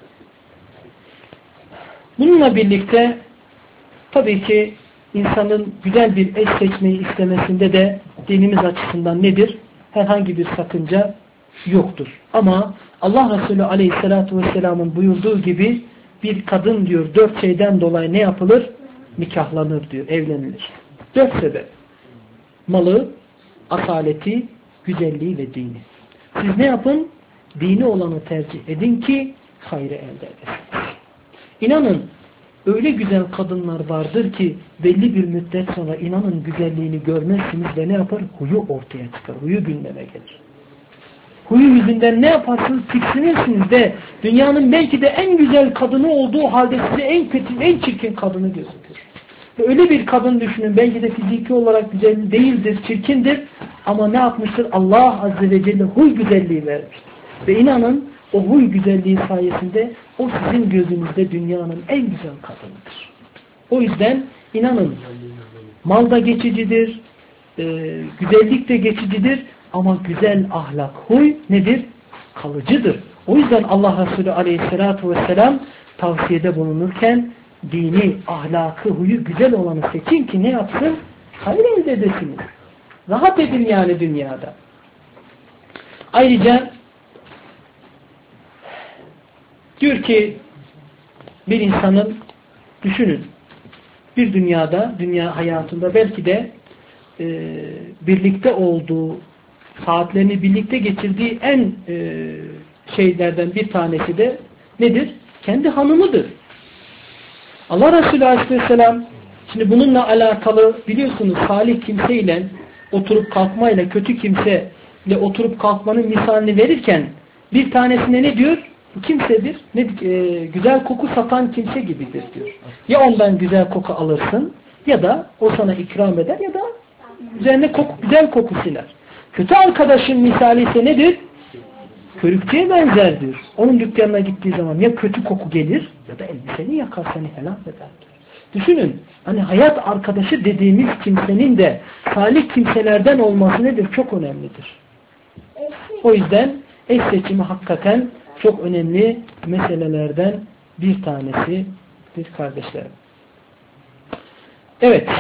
Bununla birlikte tabii ki insanın güzel bir eş seçmeyi istemesinde de dinimiz açısından nedir? Herhangi bir sakınca yoktur. Ama Allah Resulü Aleyhisselatü Vesselam'ın buyurduğu gibi bir kadın diyor 4 şeyden dolayı ne yapılır? Nikahlanır diyor, evlenilir. 4 sebep. Malı, asaleti, güzelliği ve dini. Siz ne yapın? Dini olanı tercih edin ki hayrı elde edesiniz. İnanın öyle güzel kadınlar vardır ki belli bir müddet sonra inanın güzelliğini görmezsiniz ve ne yapar? Huyu ortaya çıkar. Huyu gündeme gelir. Huyu yüzünden ne yaparsınız? Tiksinirsiniz de dünyanın belki de en güzel kadını olduğu halde size en kötü, en çirkin kadını gözükür. Ve öyle bir kadın düşünün. Belki de fiziki olarak güzel değildir, çirkindir. Ama ne yapmıştır? Allah Azze ve Celle huy güzelliği vermiştir. Ve inanın o huy güzelliği sayesinde o sizin gözünüzde dünyanın en güzel kadınıdır. O yüzden inanın mal da geçicidir, güzellik de geçicidir ama güzel ahlak, huy nedir? Kalıcıdır. O yüzden Allah Resulü Aleyhisselatü Vesselam tavsiyede bulunurken dini, ahlakı, huyu güzel olanı seçin ki ne yapsın? Hayır elde edesiniz. Rahat edin yani dünyada. Ayrıca diyor ki bir insanın düşünün bir dünyada, dünya hayatında belki de birlikte olduğu, saatlerini birlikte geçirdiği en şeylerden bir tanesi de nedir? Kendi hanımıdır. Allah Resulü Aleyhisselam şimdi bununla alakalı biliyorsunuz salih kimseyle oturup kalkmayla kötü kimseyle oturup kalkmanın misalini verirken bir tanesine ne diyor? Bu kimsedir. Güzel koku satan kimse gibidir diyor. Ya ondan güzel koku alırsın ya da o sana ikram eder ya da üzerine güzel koku siler. Kötü arkadaşın misali ise nedir? Körükçüye benzer diyor. Onun dükkanına gittiği zaman ya kötü koku gelir ya da elbiseni yakar, seni helak eder diyor. Düşünün, hani hayat arkadaşı dediğimiz kimsenin de salih kimselerden olması nedir? Çok önemlidir. O yüzden eş seçimi hakikaten çok önemli meselelerden bir tanesidir kardeşlerim. Evet,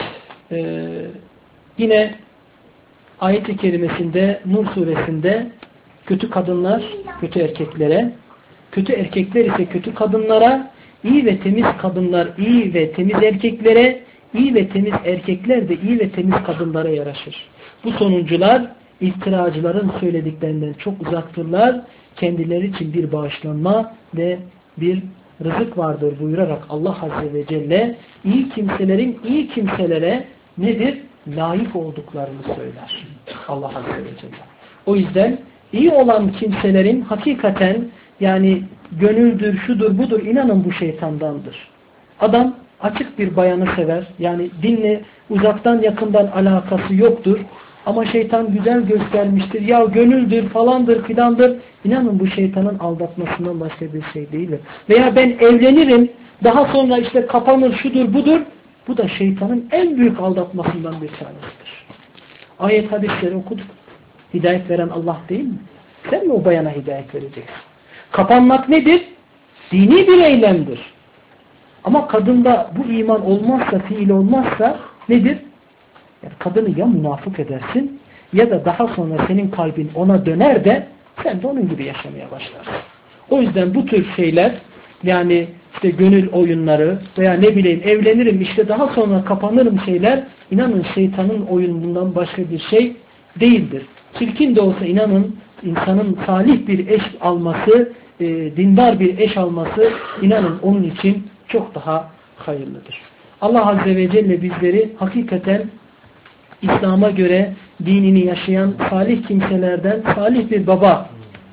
yine ayet-i kerimesinde Nur suresinde kötü kadınlar kötü erkeklere, kötü erkekler ise kötü kadınlara, iyi ve temiz kadınlar iyi ve temiz erkeklere, iyi ve temiz erkekler de iyi ve temiz kadınlara yaraşır. Bu sonuncular iftiracıların söylediklerinden çok uzaktırlar. Kendileri için bir bağışlanma ve bir rızık vardır buyurarak Allah Azze ve Celle iyi kimselerin iyi kimselere nedir? Layık olduklarını söyler. Allah Azze ve Celle. O yüzden iyi olan kimselerin hakikaten yani gönüldür, şudur, budur inanın bu şeytandandır. Adam açık bir bayanı sever. Yani dinle uzaktan yakından alakası yoktur. Ama şeytan güzel göstermiştir. Ya gönüldür, falandır, filandır. İnanın bu şeytanın aldatmasından başka bir şey değildir. Veya ben evlenirim, daha sonra işte kapanır, şudur, budur. Bu da şeytanın en büyük aldatmasından bir tanesidir. Ayet hadisleri okuduk. Hidayet veren Allah değil mi? Sen mi o bayana hidayet vereceksin? Kapanmak nedir? Dini bir eylemdir. Ama kadında bu iman olmazsa, fiil olmazsa nedir? Yani kadını ya münafık edersin ya da daha sonra senin kalbin ona döner de sen de onun gibi yaşamaya başlarsın. O yüzden bu tür şeyler yani işte gönül oyunları veya ne bileyim evlenirim işte daha sonra kapanırım şeyler inanın şeytanın oyunundan başka bir şey değildir. Çirkin de olsa inanın insanın salih bir eş alması, dindar bir eş alması inanın onun için çok daha hayırlıdır. Allah Azze ve Celle bizleri hakikaten İslam'a göre dinini yaşayan salih kimselerden salih bir baba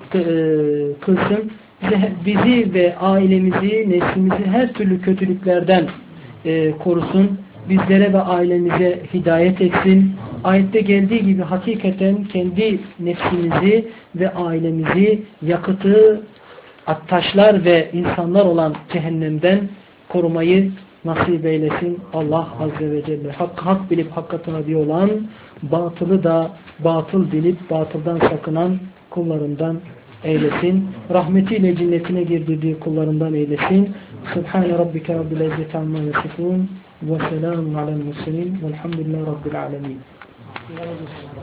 kılsın. Bizi ve ailemizi, neslimizi her türlü kötülüklerden korusun. Bizlere ve ailemize hidayet etsin. Ayette geldiği gibi hakikaten kendi nefsimizi ve ailemizi yakıtı, attaşlar ve insanlar olan cehennemden korumayı nasip eylesin Allah Azze ve Celle. Hak bilip hakka tabi olan, batılı da batıl bilip batıldan sakınan kullarından eylesin. Rahmetiyle cennetine girdirdiği kullarından eylesin. Subhane rabbike rabbil izzeti amma yasifun ve selamun alel murselin velhamdülillahi rabbil alemin.